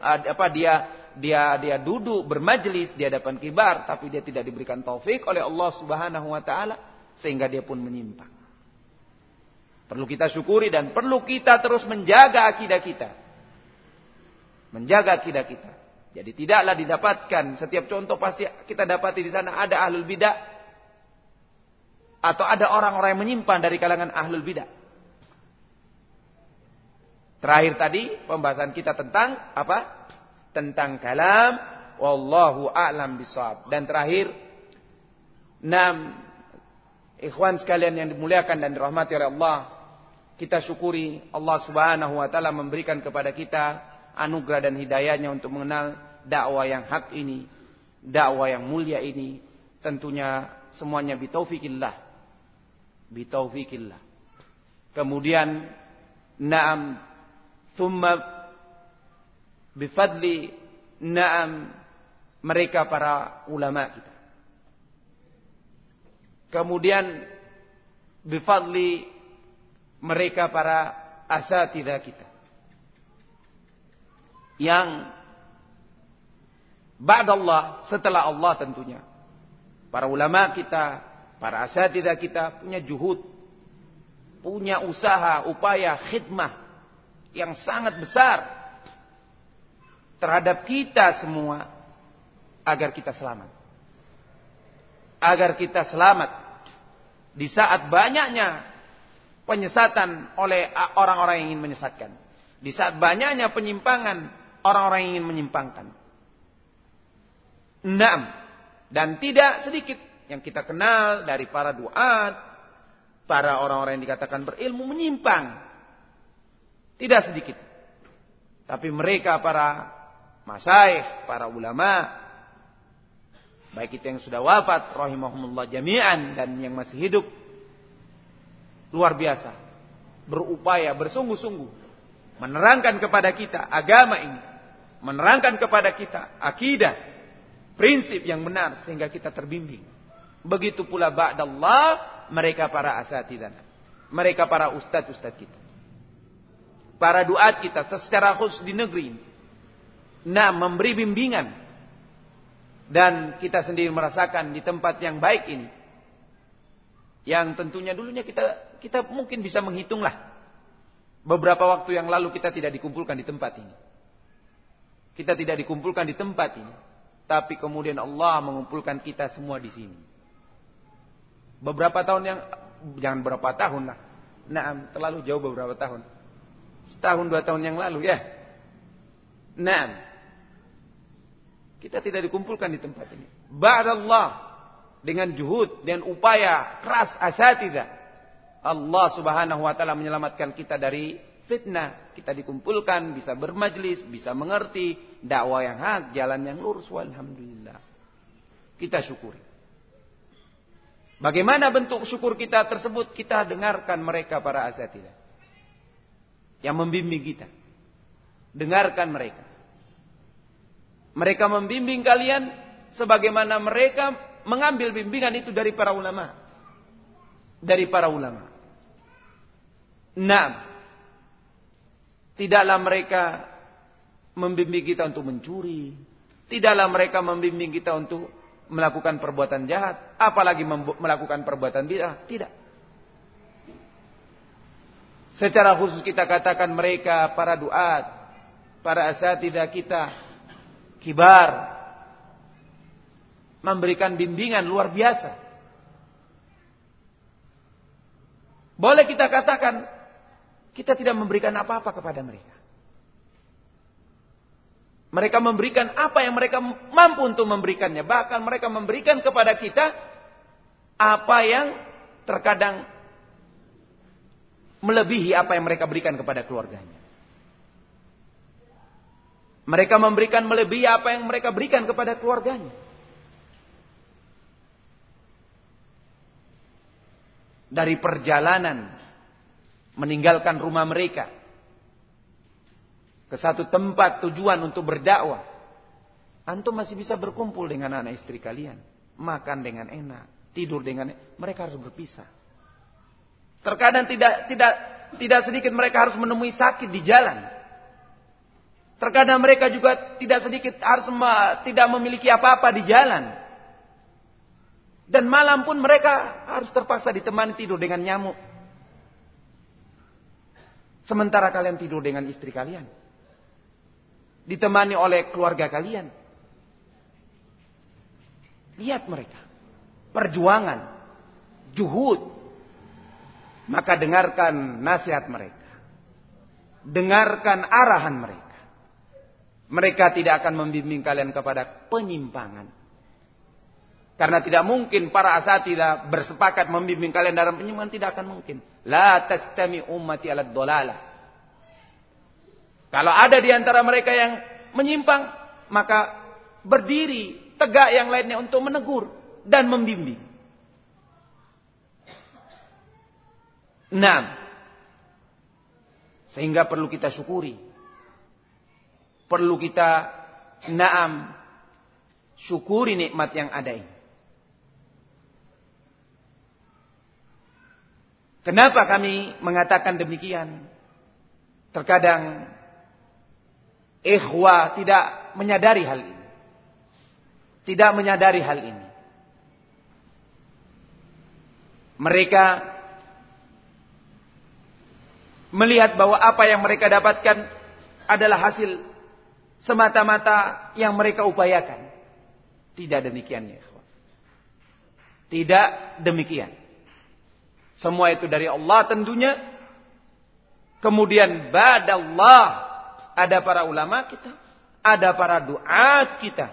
[SPEAKER 1] duduk bermajlis di hadapan kibar, tapi dia tidak diberikan taufik oleh Allah Subhanahu wa ta'ala, sehingga dia pun menyimpang. Perlu kita syukuri dan perlu kita terus menjaga akidah kita. Menjaga akidah kita. Jadi tidaklah didapatkan setiap contoh pasti kita dapati di sana ada ahlul bidah atau ada orang-orang yang menyimpang dari kalangan ahlul bidah. Terakhir tadi pembahasan kita tentang apa? Tentang kalam. Wallahu a'lam bishawab. Dan terakhir, ikhwan sekalian yang dimuliakan dan dirahmati oleh Allah, kita syukuri Allah Subhanahu wa ta'ala memberikan kepada kita anugerah dan hidayahnya untuk mengenal dakwah yang hak ini, dakwah yang mulia ini. Tentunya semuanya bitaufikillah. Kemudian thumma bifadli mereka para ulama kita. Kemudian bifadli mereka para asatidzah kita. Yang ba'dallah, setelah Allah tentunya. Para ulama kita, para asatidzah kita punya juhud, punya usaha, upaya, khidmah yang sangat besar terhadap kita semua agar kita selamat. Agar kita selamat di saat banyaknya penyesatan oleh orang-orang yang ingin menyesatkan. Di saat banyaknya penyimpangan, orang-orang yang ingin menyimpangkan. Naam. Dan tidak sedikit yang kita kenal dari para duat, para orang-orang yang dikatakan berilmu menyimpang. Tidak sedikit. Tapi mereka para masyayikh, para ulama, baik itu yang sudah wafat rahimahumullah jami'an dan yang masih hidup, luar biasa berupaya bersungguh-sungguh menerangkan kepada kita agama ini, menerangkan kepada kita akidah, prinsip yang benar sehingga kita terbimbing. Begitu pula ba'dallah mereka para asatidana, mereka para ustadz-ustadz kita, para duat kita secara khusus di negeri ini, memberi bimbingan. Dan kita sendiri merasakan di tempat yang baik ini, yang tentunya dulunya kita mungkin bisa menghitunglah beberapa waktu yang lalu kita tidak dikumpulkan di tempat ini. Kita tidak dikumpulkan di tempat ini, tapi kemudian Allah mengumpulkan kita semua di sini. Beberapa tahun yang, jangan berapa tahun lah, terlalu jauh beberapa tahun, 1-2 tahun yang lalu ya. Kita tidak dikumpulkan di tempat ini. Ba'dallah, dengan juhud dan upaya keras asatidzah, Allah Subhanahu wa taala menyelamatkan kita dari fitnah. Kita dikumpulkan, bisa bermajlis, bisa mengerti dakwah yang hak, jalan yang lurus, walhamdulillah. Kita syukuri. Bagaimana bentuk syukur kita tersebut? Kita dengarkan mereka para asatidzah yang membimbing kita. Dengarkan mereka. Mereka membimbing kalian sebagaimana mereka mengambil bimbingan itu dari para ulama. Dari para ulama. Tidaklah mereka membimbing kita untuk mencuri. Tidaklah mereka membimbing kita untuk melakukan perbuatan jahat. Apalagi melakukan perbuatan bid'ah. Tidak. Secara khusus kita katakan mereka para duat, para asatidzah kita, kibar, memberikan bimbingan luar biasa. Boleh kita katakan kita tidak memberikan apa-apa kepada mereka. Mereka memberikan apa yang mereka mampu untuk memberikannya. Bahkan mereka memberikan kepada kita apa yang terkadang melebihi apa yang mereka berikan kepada keluarganya. Mereka memberikan melebihi apa yang mereka berikan kepada keluarganya. Dari perjalanan meninggalkan rumah mereka ke satu tempat tujuan untuk berdakwah, antum masih bisa berkumpul dengan anak istri kalian, makan dengan enak, tidur dengan enak. Mereka harus berpisah. Terkadang tidak sedikit mereka harus menemui sakit di jalan. Terkadang mereka juga tidak sedikit harus tidak memiliki apa-apa di jalan. Dan malam pun mereka harus terpaksa ditemani tidur dengan nyamuk. Sementara kalian tidur dengan istri kalian. Ditemani oleh keluarga kalian. Lihat mereka. Perjuangan. Juhud. Maka dengarkan nasihat mereka. Dengarkan arahan mereka. Mereka tidak akan membimbing kalian kepada penyimpangan. Karena tidak mungkin para asatidzah bersepakat membimbing kalian dalam penyimpangan. Tidak akan mungkin. La tastami ummati ala dhalalah. Kalau ada di antara mereka yang menyimpang, maka berdiri tegak yang lainnya untuk menegur dan membimbing. Sehingga perlu kita syukuri. Perlu kita syukuri nikmat yang ada ini. Kenapa kami mengatakan demikian? Terkadang ikhwah tidak menyadari hal ini. Tidak menyadari hal ini. Mereka melihat bahwa apa yang mereka dapatkan adalah hasil semata-mata yang mereka upayakan. Tidak demikian ya ikhwan. Tidak demikian. Semua itu dari Allah tentunya. Kemudian ba'dallah, ada para ulama kita, ada para duat kita.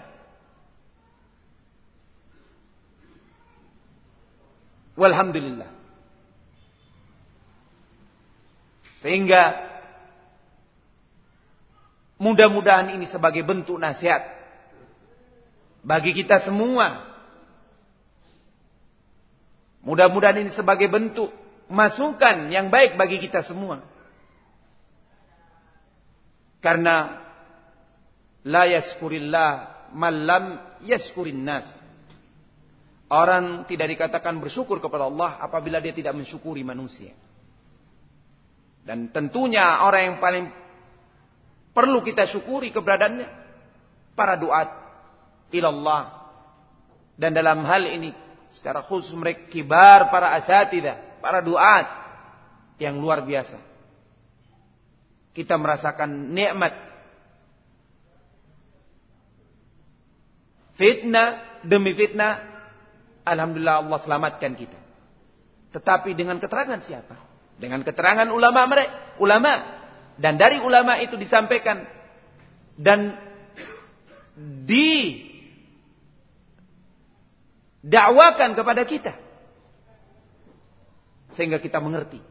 [SPEAKER 1] Walhamdulillah. Sehingga mudah-mudahan ini sebagai bentuk nasihat bagi kita semua. Mudah-mudahan ini sebagai bentuk masukan yang baik bagi kita semua. Karena la yaskurillah man lam yaskurin nas. Orang tidak dikatakan bersyukur kepada Allah apabila dia tidak mensyukuri manusia. Dan tentunya orang yang paling perlu kita syukuri keberadaannya para duat ilallah. Dan dalam hal ini secara khusus mereka kibar para asatidzah, para duat yang luar biasa. Kita merasakan nikmat fitnah demi fitnah, alhamdulillah Allah selamatkan kita. Tetapi dengan keterangan siapa? Dengan keterangan ulama mereka, ulama. Dan dari ulama itu disampaikan dan didakwakan kepada kita. Sehingga kita mengerti.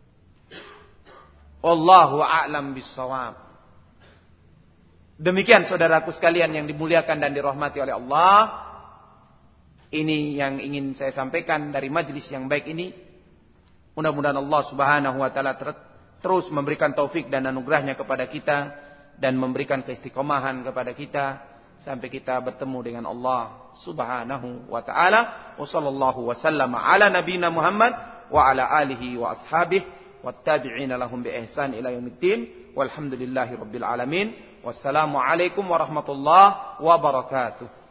[SPEAKER 1] Wallahu a'lam bissawab. Demikian saudaraku sekalian yang dimuliakan dan dirahmati oleh Allah. Ini yang ingin saya sampaikan dari majlis yang baik ini. Mudah-mudahan Allah Subhanahu wa taala terus memberikan taufik dan anugerahnya kepada kita dan memberikan keistiqomahan kepada kita sampai kita bertemu dengan Allah Subhanahu wa taala. Wa sallallahu wasallama ala nabiyyina Muhammad wa ala alihi wa ashabihi wattabi'ina lahum bi ihsan ila yaumiddin walhamdulillahi rabbil alamin. Wassalamu alaikum warahmatullahi wabarakatuh.